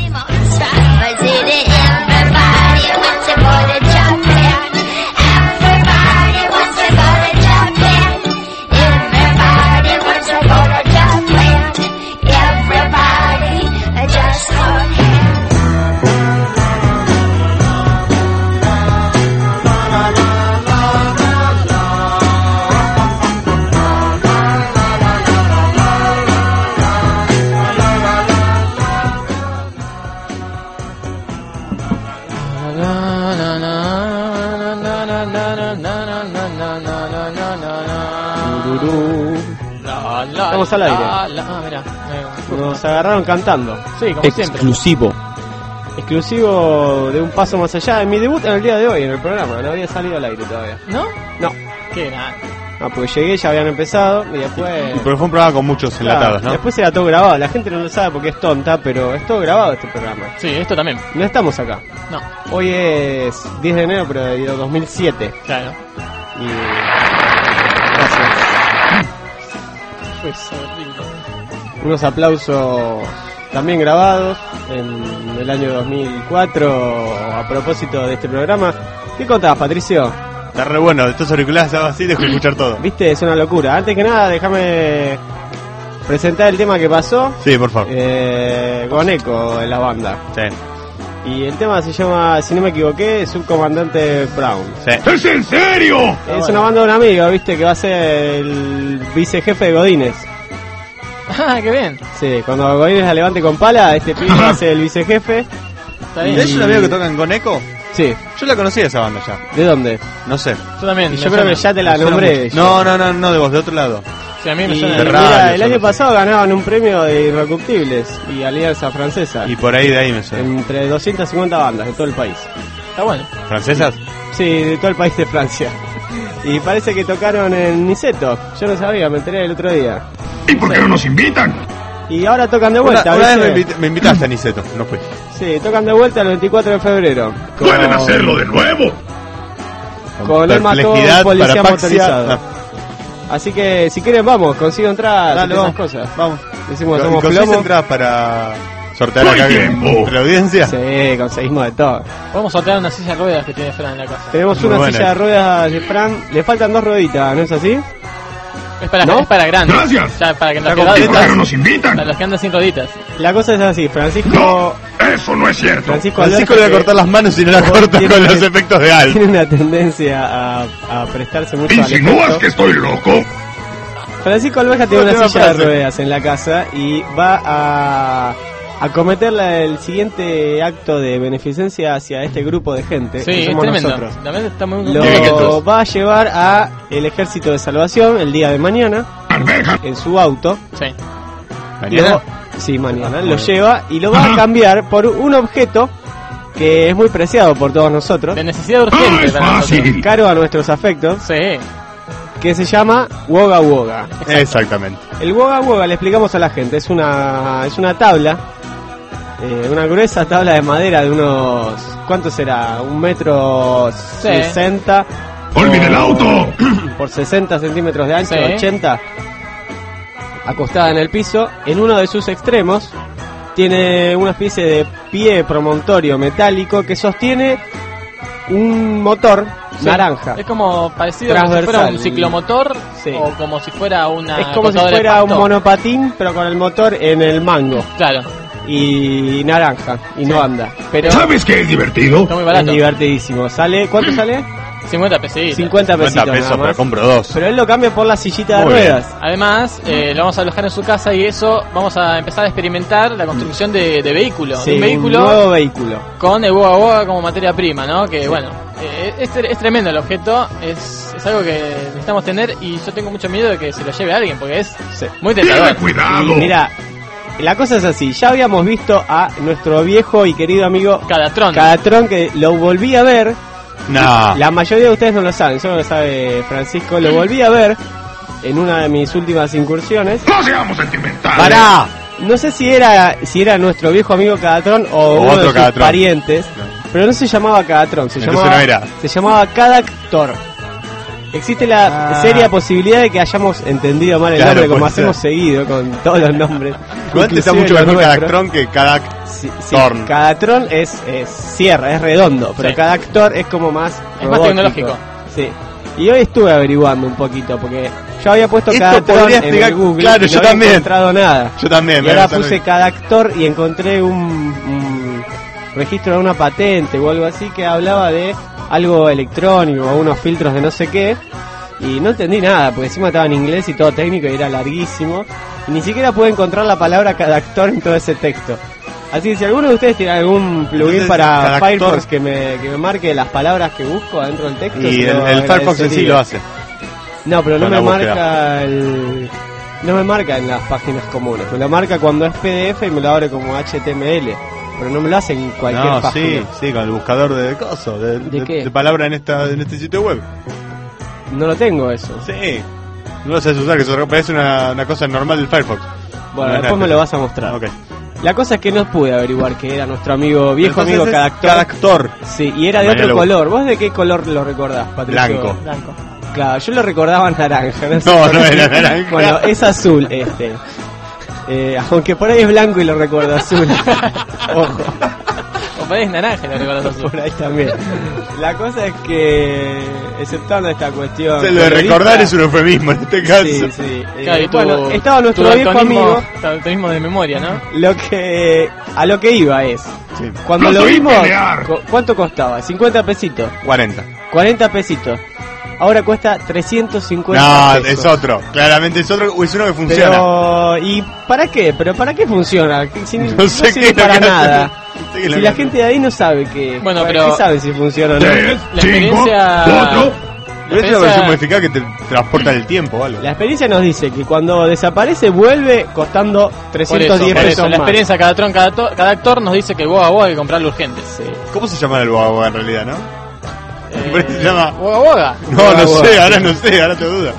Estamos al aire. La, la, ah, mirá. Nos agarraron cantando. Sí, como siempre. Exclusivo. Exclusivo de un paso más allá. De mi debut en el día de hoy en el programa. No había salido al aire todavía. ¿No? No. ¿Qué nada? Ah, porque llegué, ya habían empezado y después... Y pero fue un programa con muchos enlatados, Claro, ¿no? Después era todo grabado. La gente no lo sabe porque es tonta, pero es todo grabado este programa. Sí, esto también. No estamos acá. No. Hoy es diez de enero, pero de dos mil siete. Claro. Y... Gracias. Pues horrible. Unos aplausos también grabados en el año dos mil cuatro a propósito de este programa. ¿Qué contás, Patricio? Está re bueno, estos auriculares hago así, dejo escuchar todo. Viste, es una locura. Antes que nada, déjame presentar el tema que pasó. Sí, por favor. Eh, con Eco en la banda. Sí. Y el tema se llama, si no me equivoqué, Subcomandante Brown. Sí. ¿Es en serio? Es una banda de un amigo, viste, que va a ser el vicejefe de Godínez. Ah, qué bien. Sí, cuando Godínez la levante con pala, este pibe va a ser el vicejefe. Está bien. ¿Es un amigo que tocan con Eco? Sí. Yo la conocía esa banda ya. ¿De dónde? No sé. Yo también. Y me yo creo suena. que ya te la Me suena nombré. mucho. No, no, no, no, de vos, de otro lado. Sí, a mí me Y, suena. de mira, radio, el yo año no sé. pasado ganaban un premio de Irrecuptibles y Alianza Francesa. Y por ahí de ahí me suena. Entre doscientas cincuenta bandas de todo el país. Está bueno. ¿Francesas? Sí, de todo el país de Francia. Y parece que tocaron en Niceto. Yo no sabía, me enteré el otro día. ¿Y por qué no nos invitan? Y ahora tocan de vuelta, Una, una vez me, ¿viste? invit- me invitaste a Niceto, no fui. Sí, tocan de vuelta el veinticuatro de febrero. Con- ¿Pueden hacerlo de nuevo? Con el mató Perplejidad, policía parapaxia. motorizado. Ah, Así que si quieren vamos, consigo entradas, Dale, y esas vamos. cosas. Vamos. Decimos que ¿Y somos conseguís plomo. entradas para sortear No acá hay en- tiempo. entre la audiencia? Sí, conseguimos de todo. Podemos sortear una silla de ruedas que tiene Fran en la casa. Tenemos Muy una buena. silla de ruedas de Fran. Le faltan dos rueditas, ¿no es así? Es para, ¿No? es para grandes. Gracias. Ya, para que Está los ¿Y que por qué no nos invitan? para los que andan sin roditas. La cosa es así, Francisco... No, eso no es cierto. Francisco, Francisco le va a Alberto, cortar las manos y no la Vos corta tienes con los que- efectos de que Al. tiene una tendencia a, a prestarse mucho al ¿Insinúas efecto. que estoy loco? Francisco Alveja tiene una Última silla de frase. ruedas en la casa y va a, a cometer la- el siguiente acto de beneficencia hacia este grupo de gente. Sí, que es somos tremendo. nosotros. La verdad está muy Lo Quietos. va a llevar a el Ejército de Salvación el día de mañana Alberja. en su auto. Sí. ¿Mañana? Lo- sí, mañana. Lo lleva y lo va a cambiar por un objeto que es muy preciado por todos nosotros, De necesidad Ah, urgente es para nosotros. fácil. caro a nuestros afectos, Sí. que se llama Woga Woga. Exactamente. El Woga Woga, le explicamos a la gente, es una es una tabla, eh, una gruesa tabla de madera de unos, ¿cuánto será? Un metro Sí. sesenta ¡Olvide el auto! por sesenta centímetros de ancho, Sí. ochenta. acostada en el piso. En uno de sus extremos tiene una especie de pie promontorio metálico que sostiene un motor Sí. naranja. Es como parecido a como si fuera un ciclomotor Sí. o como si fuera una. Es como si cortadora de fuera un pasto. monopatín, pero con el motor en el mango. Claro. Y naranja, y no anda. Pero ¿Sabes qué es divertido? Está muy es barato. divertidísimo. Sale, ¿cuánto sale? cincuenta pesitos. cincuenta pesitos cincuenta pesos, nada pero más. compro dos. Pero él lo cambia por la sillita de Muy bien. ruedas. Además, eh, lo vamos a alojar en su casa y eso vamos a empezar a experimentar la construcción de, de vehículo. Sí, de un vehículo un nuevo vehículo. con el boga boga como materia prima, ¿no? Que bueno, eh, es, es tremendo el objeto, es, es algo que necesitamos tener y yo tengo mucho miedo de que se lo lleve alguien porque es Sí. muy Ten tentador. cuidado. Mira, la cosa es así. Ya habíamos visto a nuestro viejo y querido amigo Cadatrón. Cadatrón, que lo volví a ver. No. La mayoría de ustedes no lo saben, solo lo sabe Francisco. Lo volví a ver en una de mis últimas incursiones. No seamos sentimentales. ¡Pará! No sé si era si era nuestro viejo amigo Cadatrón o, O uno otro de sus Cadatrón. parientes, pero no se llamaba Cadatrón, se Entonces llamaba no era. se llamaba Cadactor. Existe la Ah. seria posibilidad de que hayamos entendido mal el Claro, nombre, como puede hacemos ser. seguido con todos los nombres. Igual está inclusive mucho los mejor nuestros. Cadactrón que Cadac. Sí, sí, Torn. Cadatrón es, es sierra, es redondo, pero Sí. Cadactor es como más Es más robótico. tecnológico. Sí. Y hoy estuve averiguando un poquito porque yo había puesto Esto Cadatrón podría en el explicar- Google claro, y yo no había también. encontrado nada. Yo también. Y me ahora gusta puse lo- Cadactor y encontré un, un registro de una patente o algo así que hablaba de algo electrónico o unos filtros de no sé qué. Y no entendí nada, porque encima estaba en inglés y todo técnico y era larguísimo. Y ni siquiera pude encontrar la palabra Cadactor en todo ese texto. Así que si alguno de ustedes tiene algún plugin Entonces, para Cadactor- Firefox que me, que me marque las palabras que busco adentro del texto. Y se el, lo el Firefox en sí agradecería. lo hace. No, pero no con me la búsqueda. marca el... No me marca en las páginas comunes. Me lo marca cuando es P D F y me lo abre como H T M L. Pero no me lo hace en cualquier No, página. sí, sí, con el buscador de coso, de, ¿De de, qué? de palabra en esta en este sitio web. No lo tengo eso. Sí. No lo sabes usar, que eso parece una, una cosa normal del Firefox. Bueno, No es después nada. me lo vas a mostrar. Ok. La cosa es que no pude averiguar que era nuestro amigo, viejo Entonces amigo es Cadactor. Cadactor. Sí, y era de Mañana otro lo- color. ¿Vos de qué color lo recordás, Patricio? Blanco. Blanco. Claro, yo lo recordaba naranja. No, sé No, por no qué. era naranja. Bueno, es azul este. Eh, aunque por ahí es blanco y lo recuerdo azul. Ojo, O por ahí es naranja, lo recuerdas azul. por ahí también. La cosa es que, exceptando esta cuestión... O sea, lo de colorista, recordar es un eufemismo en este caso. Sí, sí. Eh, Claro, y tu- bueno, estaba tu nuestro viejo daltonismo- amigo. tu daltonismo de memoria, ¿no? Lo que a lo que iba es, Sí. cuando No lo soy vimos, pelear. cu- ¿cuánto costaba? cincuenta pesitos, cuarenta. cuarenta pesitos. Ahora cuesta trescientos cincuenta No, pesos. es otro. Claramente es otro. o Es uno que funciona. Pero, ¿y para qué? ¿Pero para qué funciona? Si no, No sé sirve qué es lo para que hace. nada. No sé qué es lo Si que la hace. gente de ahí no sabe que... Bueno, ¿para pero- qué sabe si funciona o no? Tres, La cinco, experiencia- cuatro. Pero es una versión modificada que te transporta el tiempo o algo. La experiencia nos dice que cuando desaparece vuelve costando Por eso, trescientos diez por pesos eso. La más. experiencia cada, tron, cada, to- cada actor nos dice que el boga boga hay que comprarlo urgente. Sí. ¿Cómo se llama el boga en realidad, no? Eh, Por eso se llama- Boga boga. No, Boga, no boga. sé, ahora no sé, ahora te duda.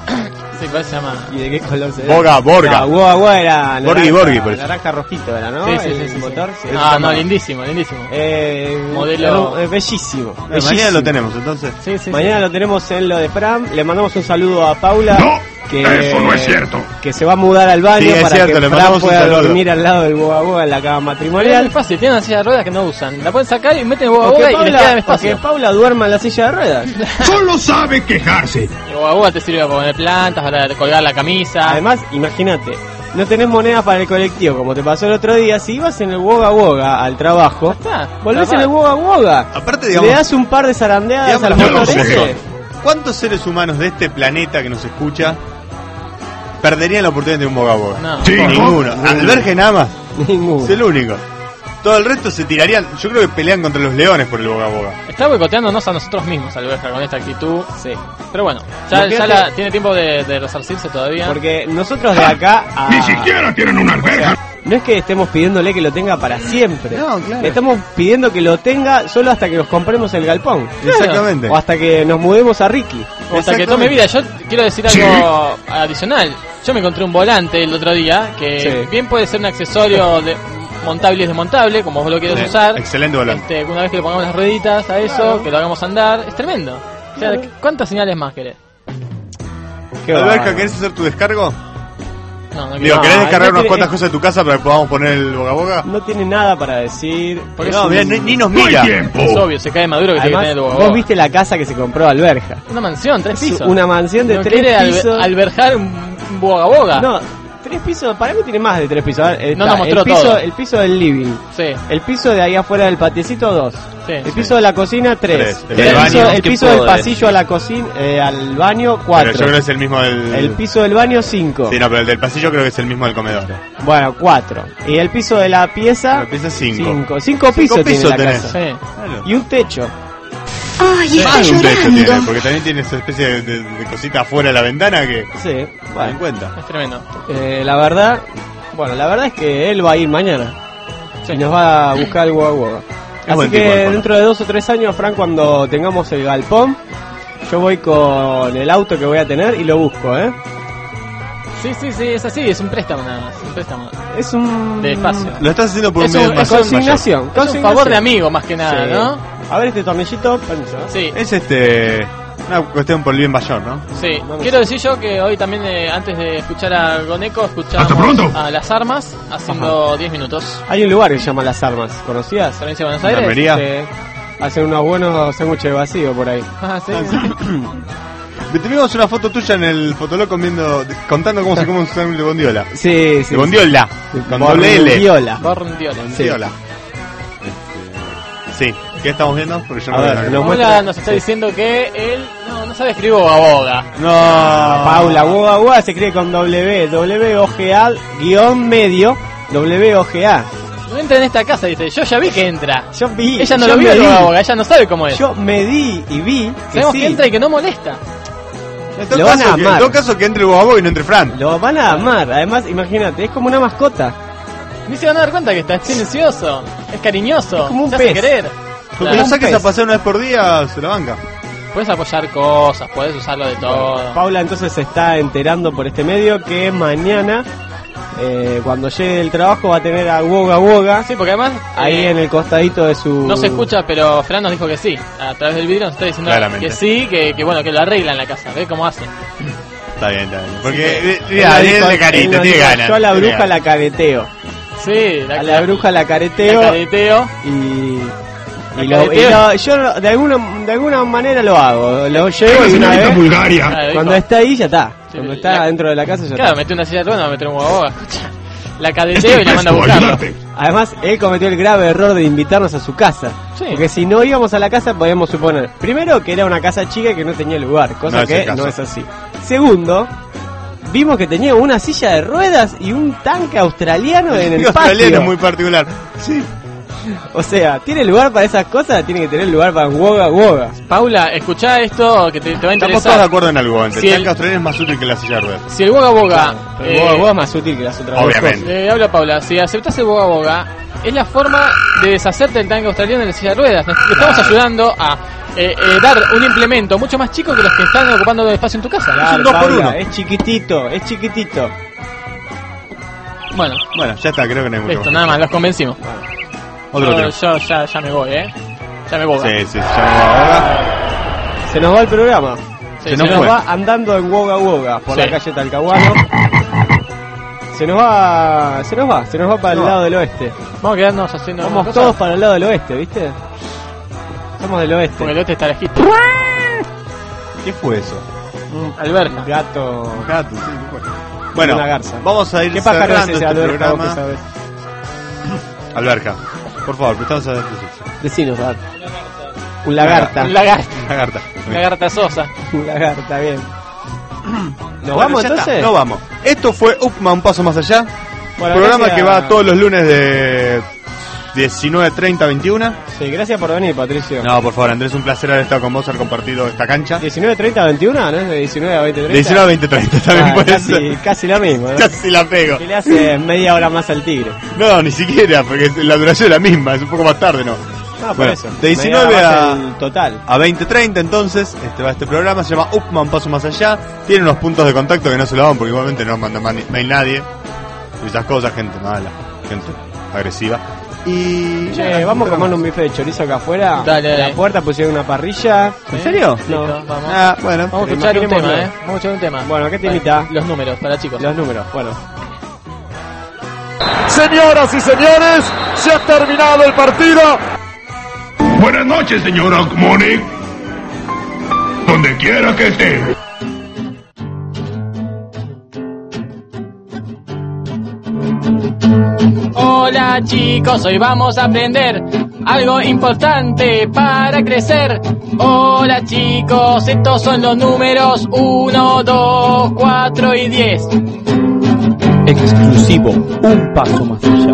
Sí, por eso se llama. ¿Y de qué color se ve? Boga, Borga. No, Boga, Boga era Borghi, naranja, Borghi, por eso. naranja rojito era, ¿no? Sí, sí, El sí, sí, motor. sí. sí. Ah, no, lindísimo, lindísimo. Eh, Modelo- eh, bellísimo. Eh, bellísimo. mañana lo tenemos, entonces. Sí, sí, Mañana sí. lo tenemos en lo de Fram. Le mandamos un saludo a Paula. No, que, eso no es cierto. Que se va a mudar al baño Sí, es para cierto, que le Fram mandamos un pueda saludo. dormir al lado del Boga Boga en la cama Pero es muy matrimonial. fácil, tienen una silla de ruedas que no usan. La pueden sacar y meten el boga O que boga y les queda Paula, en o que espacio. Paula duerma en la silla de ruedas. Solo sabe quejarse. El boga boga te sirve para poner plantas, para colgar la camisa. Además, imagínate, no tenés moneda para el colectivo, como te pasó el otro día. Si ibas en el Boga Boga al trabajo, Ya está. volvés Capaz. en el Boga Boga. Aparte, Le digamos, das un par de zarandeadas digamos al las yo motor cosas no como sé. ese. son. ¿Cuántos seres humanos de este planeta que nos escucha perderían la oportunidad de un boga boga? No. Cinco, Ninguno. Albergue nada más. Ninguno. Es el único. Todo el resto se tirarían. Yo creo que pelean contra los leones por el boga boga. Está boicoteándonos a nosotros mismos, Alberja, con esta actitud. Sí. Pero bueno, ya, Imagínate- ya la, tiene tiempo de, de resarcirse todavía. Porque nosotros de acá a... Ni siquiera tienen una alberca. No es que estemos pidiéndole que lo tenga para siempre. No, claro. Le estamos pidiendo que lo tenga solo hasta que nos compremos el galpón. Exactamente. O hasta que nos mudemos a Ricky. O hasta que tome vida. Yo quiero decir algo adicional. Yo me encontré un volante el otro día que Sí. bien puede ser un accesorio de montable y desmontable, como vos lo quieras Sí, usar. excelente volante. Este, una vez que le pongamos las rueditas a eso, Claro. que lo hagamos andar, es tremendo. O sea, ¿cuántas señales más querés? Qué Alberca, bárbaro. ¿querés hacer tu descargo? No, no Digo, quiero. ¿querés No, descargar no unas tiene- cuantas cosas de tu casa para que podamos poner el boca a boca? No tiene nada para decir. Porque No, es, mirá, un- ni, ni nos No hay mira. tiempo. es obvio, se cae maduro que tiene que Además, tener el boga vos boga. viste la casa que se compró Alberja. Una mansión, tres Es pisos. una mansión de no tres quiere albe- pisos. albergar un, un boga boga. No, tres pisos, para mí tiene más de tres pisos. A ver, No está nos mostró el piso, todo. el piso del living. Sí, El piso de ahí afuera del patiecito, dos. sí. El piso de la cocina, tres. Tres. El, El piso, baño, el ¿qué piso puedo del pasillo decir? a la cocina, eh, al baño, Pero cuatro. yo creo que es el mismo del... El piso del baño, cinco. Sí, no, pero el del pasillo creo que es el mismo del comedor. Bueno, cuatro. Y el piso de la pieza, La pieza es cinco. cinco. Cinco pisos Cinco tiene pisos la tenés. casa. Sí. Claro. Y un techo. Ay, está Más de un techo llorando. tiene, porque también tiene esa especie de, de- de cosita afuera de la ventana que... Sí, Ten en bueno. cuenta. Es tremendo. Eh, la verdad, bueno, la verdad es que él va a ir mañana. Sí. Y nos va a buscar el Woga Woga. Así buen que tipo, el Pablo. dentro de dos o tres años, Fran, cuando tengamos el galpón, yo voy con el auto que voy a tener y lo busco, ¿eh? Sí, sí, sí, es así, es un préstamo nada más. Un préstamo. Es un... De espacio. Lo estás haciendo por Es un un- medio es más consignación. Es un consignación. favor de amigo más que nada, Sí. ¿no? A ver este tornillito, permiso. Sí, Es este... Una cuestión por el bien mayor, ¿no? sí. Vamos. Quiero decir yo que hoy también, eh, antes de escuchar a Goneco, Hasta escuchamos pronto. a Las Armas haciendo diez minutos. Hay un lugar que se llama Las Armas, ¿conocías? Provincia de Buenos ¿En Aires. Almería? Sí. Hacen unos buenos sándwiches de vacío por ahí. Ah, sí. Tuvimos una foto tuya en el Fotolog comiendo, contando cómo se come un sándwich de bondiola. Sí, sí. De bondiola. Con doble L. Bondiola. Bordiola. Bondiola. Este, Sí. ¿Qué estamos viendo? Porque yo A no ver, veo la nos Hola, muestra- nos está diciendo que él no, no sabe escribir boga boga. No. Paula, Woga Woga se escribe con W, W O G A guión medio, W O G A. No entra en esta casa, dice. Yo ya vi que entra. Yo vi, Ella no yo lo vio me el di. boga boga, ella no sabe cómo es. Yo me di y vi que Sabemos sí. que entra y que no molesta. En todo, Lo van caso, a que, amar. en todo caso que entre el Bobo y no entre Fran. Lo van a amar. Además, imagínate, es como una mascota. Ni se van a dar cuenta que está silencioso, es cariñoso, Es como un se hace pez. querer. Porque Claro. lo saques pez. a pasear una vez por día, se la banca. Puedes apoyar cosas, puedes usarlo de todo. Paula entonces se está enterando por este medio que mañana, eh, cuando llegue del trabajo, va a tener a Woga Woga Sí, porque además ahí eh, en el costadito de su... no se escucha, pero Fran nos dijo que sí. A través del vidrio nos está diciendo Claramente. que sí, que, que bueno, que lo arregla en la casa. ¿Ve cómo hace? Está bien, está bien. Porque, Él eh, mira, nos Daniel dijo- de él carita, nos tiene dijo, ganas. Yo a la tiene bruja ganas. la careteo. Sí, la, A la bruja la la careteo. careteo. y... La Y, lo, y careteo. lo- yo de alguna de alguna manera lo hago, lo llevo La y una señorita vez, Bulgaria. Claro, cuando dijo. está ahí ya está, Sí, cuando la- está dentro de la casa ya Claro, está. mete una silla de ruedas, va a meter un boga boga. Escucha. La Estoy careteo y la manda a presto, buscarlo. ayúdate. Además, él cometió el grave error de invitarnos a su casa, Sí. porque si no íbamos a la casa podíamos suponer, primero que era una casa chica y que no tenía lugar, cosa No es el que caso. no es así. Segundo, vimos que tenía una silla de ruedas y un tanque australiano en el El australiano patio. es muy particular. Sí. O sea, ¿tiene lugar para esas cosas? Tiene que tener lugar para un Woga Woga. Paula, escuchá esto que te, te va a Estamos todos de interesar. acuerdo en algo. Entre Si el el- tanque australiano es más útil que la silla de ruedas. Si el boga boga... Pero eh, el Woga Woga es más útil que las otras dos Obviamente. cosas. Eh, habla Paula, si aceptas el boga boga, es la forma de deshacerte del tanque australiano de la silla de ruedas. Te estamos ayudando a eh, eh, dar un implemento mucho más chico que los que están ocupando espacio en tu casa. Claro, un dos por Paula, uno. es chiquitito, es chiquitito. Bueno, Bueno, ya está, creo que no hay mucho listo, más. nada más, los convencimos. Otro yo, tema. yo ya, ya me voy, ¿eh? Ya me voy. Sí, sí, ya me va ahora. Se nos va el programa. Sí, se sí, nos fue. va andando en Woga Woga por Sí. la calle Talcahuano. Se nos va, se nos va, se nos va para el No. lado del oeste. Vamos a quedarnos haciendo Vamos cosas, todos para el lado del oeste, ¿viste? Somos del oeste. porque el otro está lejito. ¿Qué fue eso? Un Alberta. gato. Un gato, sí, ¿qué fue? Bueno, Una garza. vamos a ir ¿Qué pájaro es cerrando ese, este Alberca, vos que programa. sabés? Alberca, por favor, prestamos a atención. Decinos, a ver. Un lagarta. Un lagarta. Lagarta. Un lagarta sosa. Un lagarta, bien. ¿Nos Bueno, vamos ya está, entonces? No vamos. Esto fue Upma, un paso más allá. Bueno, programa gracias- que va todos los lunes de diecinueve treinta a veintiuno. Sí, gracias por venir, Patricio. No, por favor, Andrés, un placer haber estado con vos, haber compartido esta cancha. diecinueve treinta a veintiuno, ¿no? Es de diecinueve a veinte treinta. diecinueve a veinte treinta también Ah, puede casi, ser. casi la misma, ¿no? Casi la pego. Que le hace media hora más al tigre. No, ni siquiera, porque la duración es la misma, es un poco más tarde, ¿no? Ah, por Bueno, eso. de diecinueve Media hora a- más el total. A veinte treinta entonces, este va este programa, se llama Upma, un paso más allá. Tiene unos puntos de contacto que no se lo dan porque igualmente no manda mani- mail nadie. Y esas cosas, gente mala, gente agresiva. Y... Che, vamos a comer un bife de chorizo acá afuera. Dale, En la dale. puerta pusieron una parrilla. ¿En serio? No. Listo, vamos. Ah, bueno. Vamos a pero escuchar un tema, imaginémoslo. ¿eh? Vamos a escuchar un tema. Bueno, ¿qué te Vale, invita? Los números para chicos. Los números, bueno. Señoras y señores, se ha terminado el partido. Buenas noches, señora Mónica. Donde quiera que esté. Hola chicos, hoy vamos a aprender algo importante para crecer. Hola chicos, estos son los números uno, dos, cuatro y diez. Exclusivo, un paso más allá.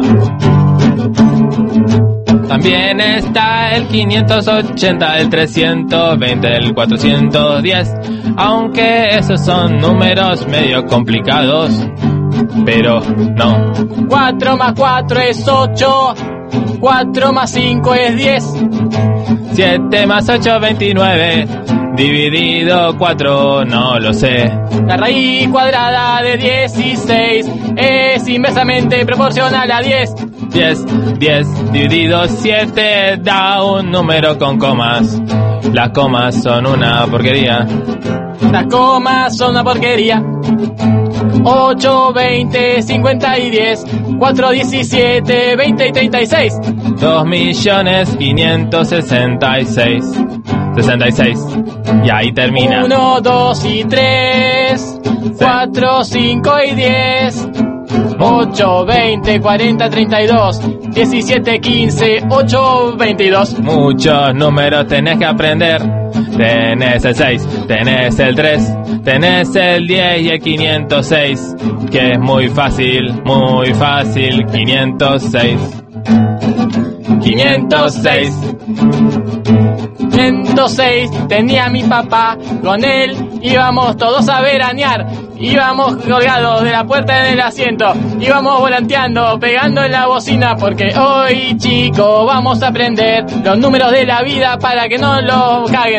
También está el quinientos ochenta, el trescientos veinte, el cuatrocientos diez. Aunque esos son números medio complicados, pero no. cuatro más cuatro es ocho, cuatro más cinco es diez. siete más ocho, veintinueve. Dividido cuatro, no lo sé. La raíz cuadrada de dieciséis es inversamente proporcional a diez. diez, diez dividido siete da un número con comas. Las comas son una porquería. Las comas son una porquería. ocho, veinte, cincuenta y diez. cuatro, diecisiete, veinte y treinta y seis. dos millones quinientos sesenta y seis. sesenta y seis. Y ahí termina. uno, dos y tres. cuatro, cinco y diez. ocho, veinte, cuarenta, treinta y dos. diecisiete, quince, ocho, veintidós. Muchos números tenés que aprender. Tenés el seis, tenés el tres, tenés el diez y el quinientos seis. Que es muy fácil, muy fácil. quinientos seis. quinientos seis. quinientos seis tenía mi papá, con él íbamos todos a veranear, íbamos colgados de la puerta del asiento, íbamos volanteando, pegando en la bocina, porque hoy chico vamos a aprender los números de la vida para que no los caguen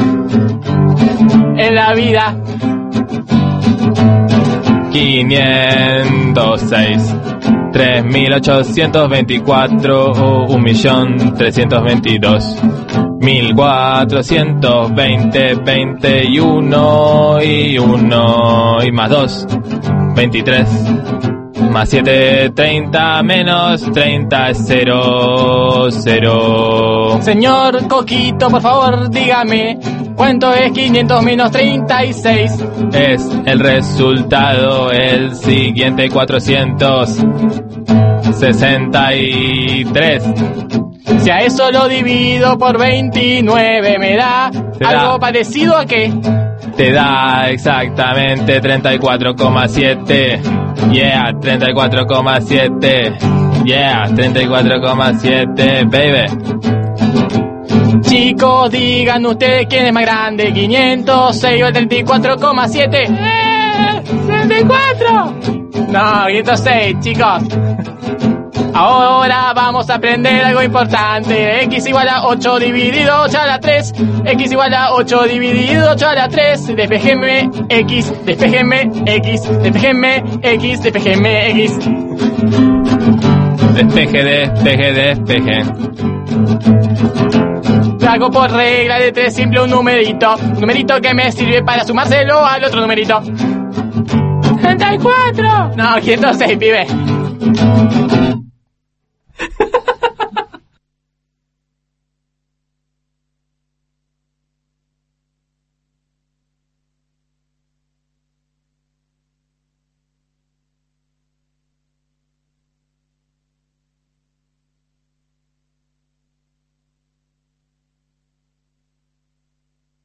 en la vida. quinientos seis. tres mil ochocientos veinticuatro, un millón trescientos veintidós. mil cuatrocientos veinte, veinte y uno y uno y más dos, veintitrés. Más siete, treinta, menos treinta es cero, cero. Señor Coquito, por favor, dígame, ¿cuánto es quinientos menos treinta y seis? Es el resultado el siguiente, cuatrocientos sesenta y tres. Si a eso lo divido por veintinueve, ¿me da algo da, parecido a qué? Te da exactamente treinta y cuatro coma siete. Yeah, treinta y cuatro coma siete. Yeah, treinta y cuatro coma siete, baby. Chicos, digan ustedes quién es más grande, quinientos seis o el treinta y cuatro coma siete. ¡Eh! ¡treinta y cuatro! No, quinientos seis, chicos. Ahora vamos a aprender algo importante. X igual a ocho dividido ocho a la tres. X igual a ocho dividido ocho a la tres. Despejeme X, despejeme X, despejeme X, despejeme X. Despeje, despeje, despeje. Hago por regla de tres simple un numerito. Un numerito que me sirve para sumárselo al otro numerito. treinta y cuatro. No, quinientos seis, pibe.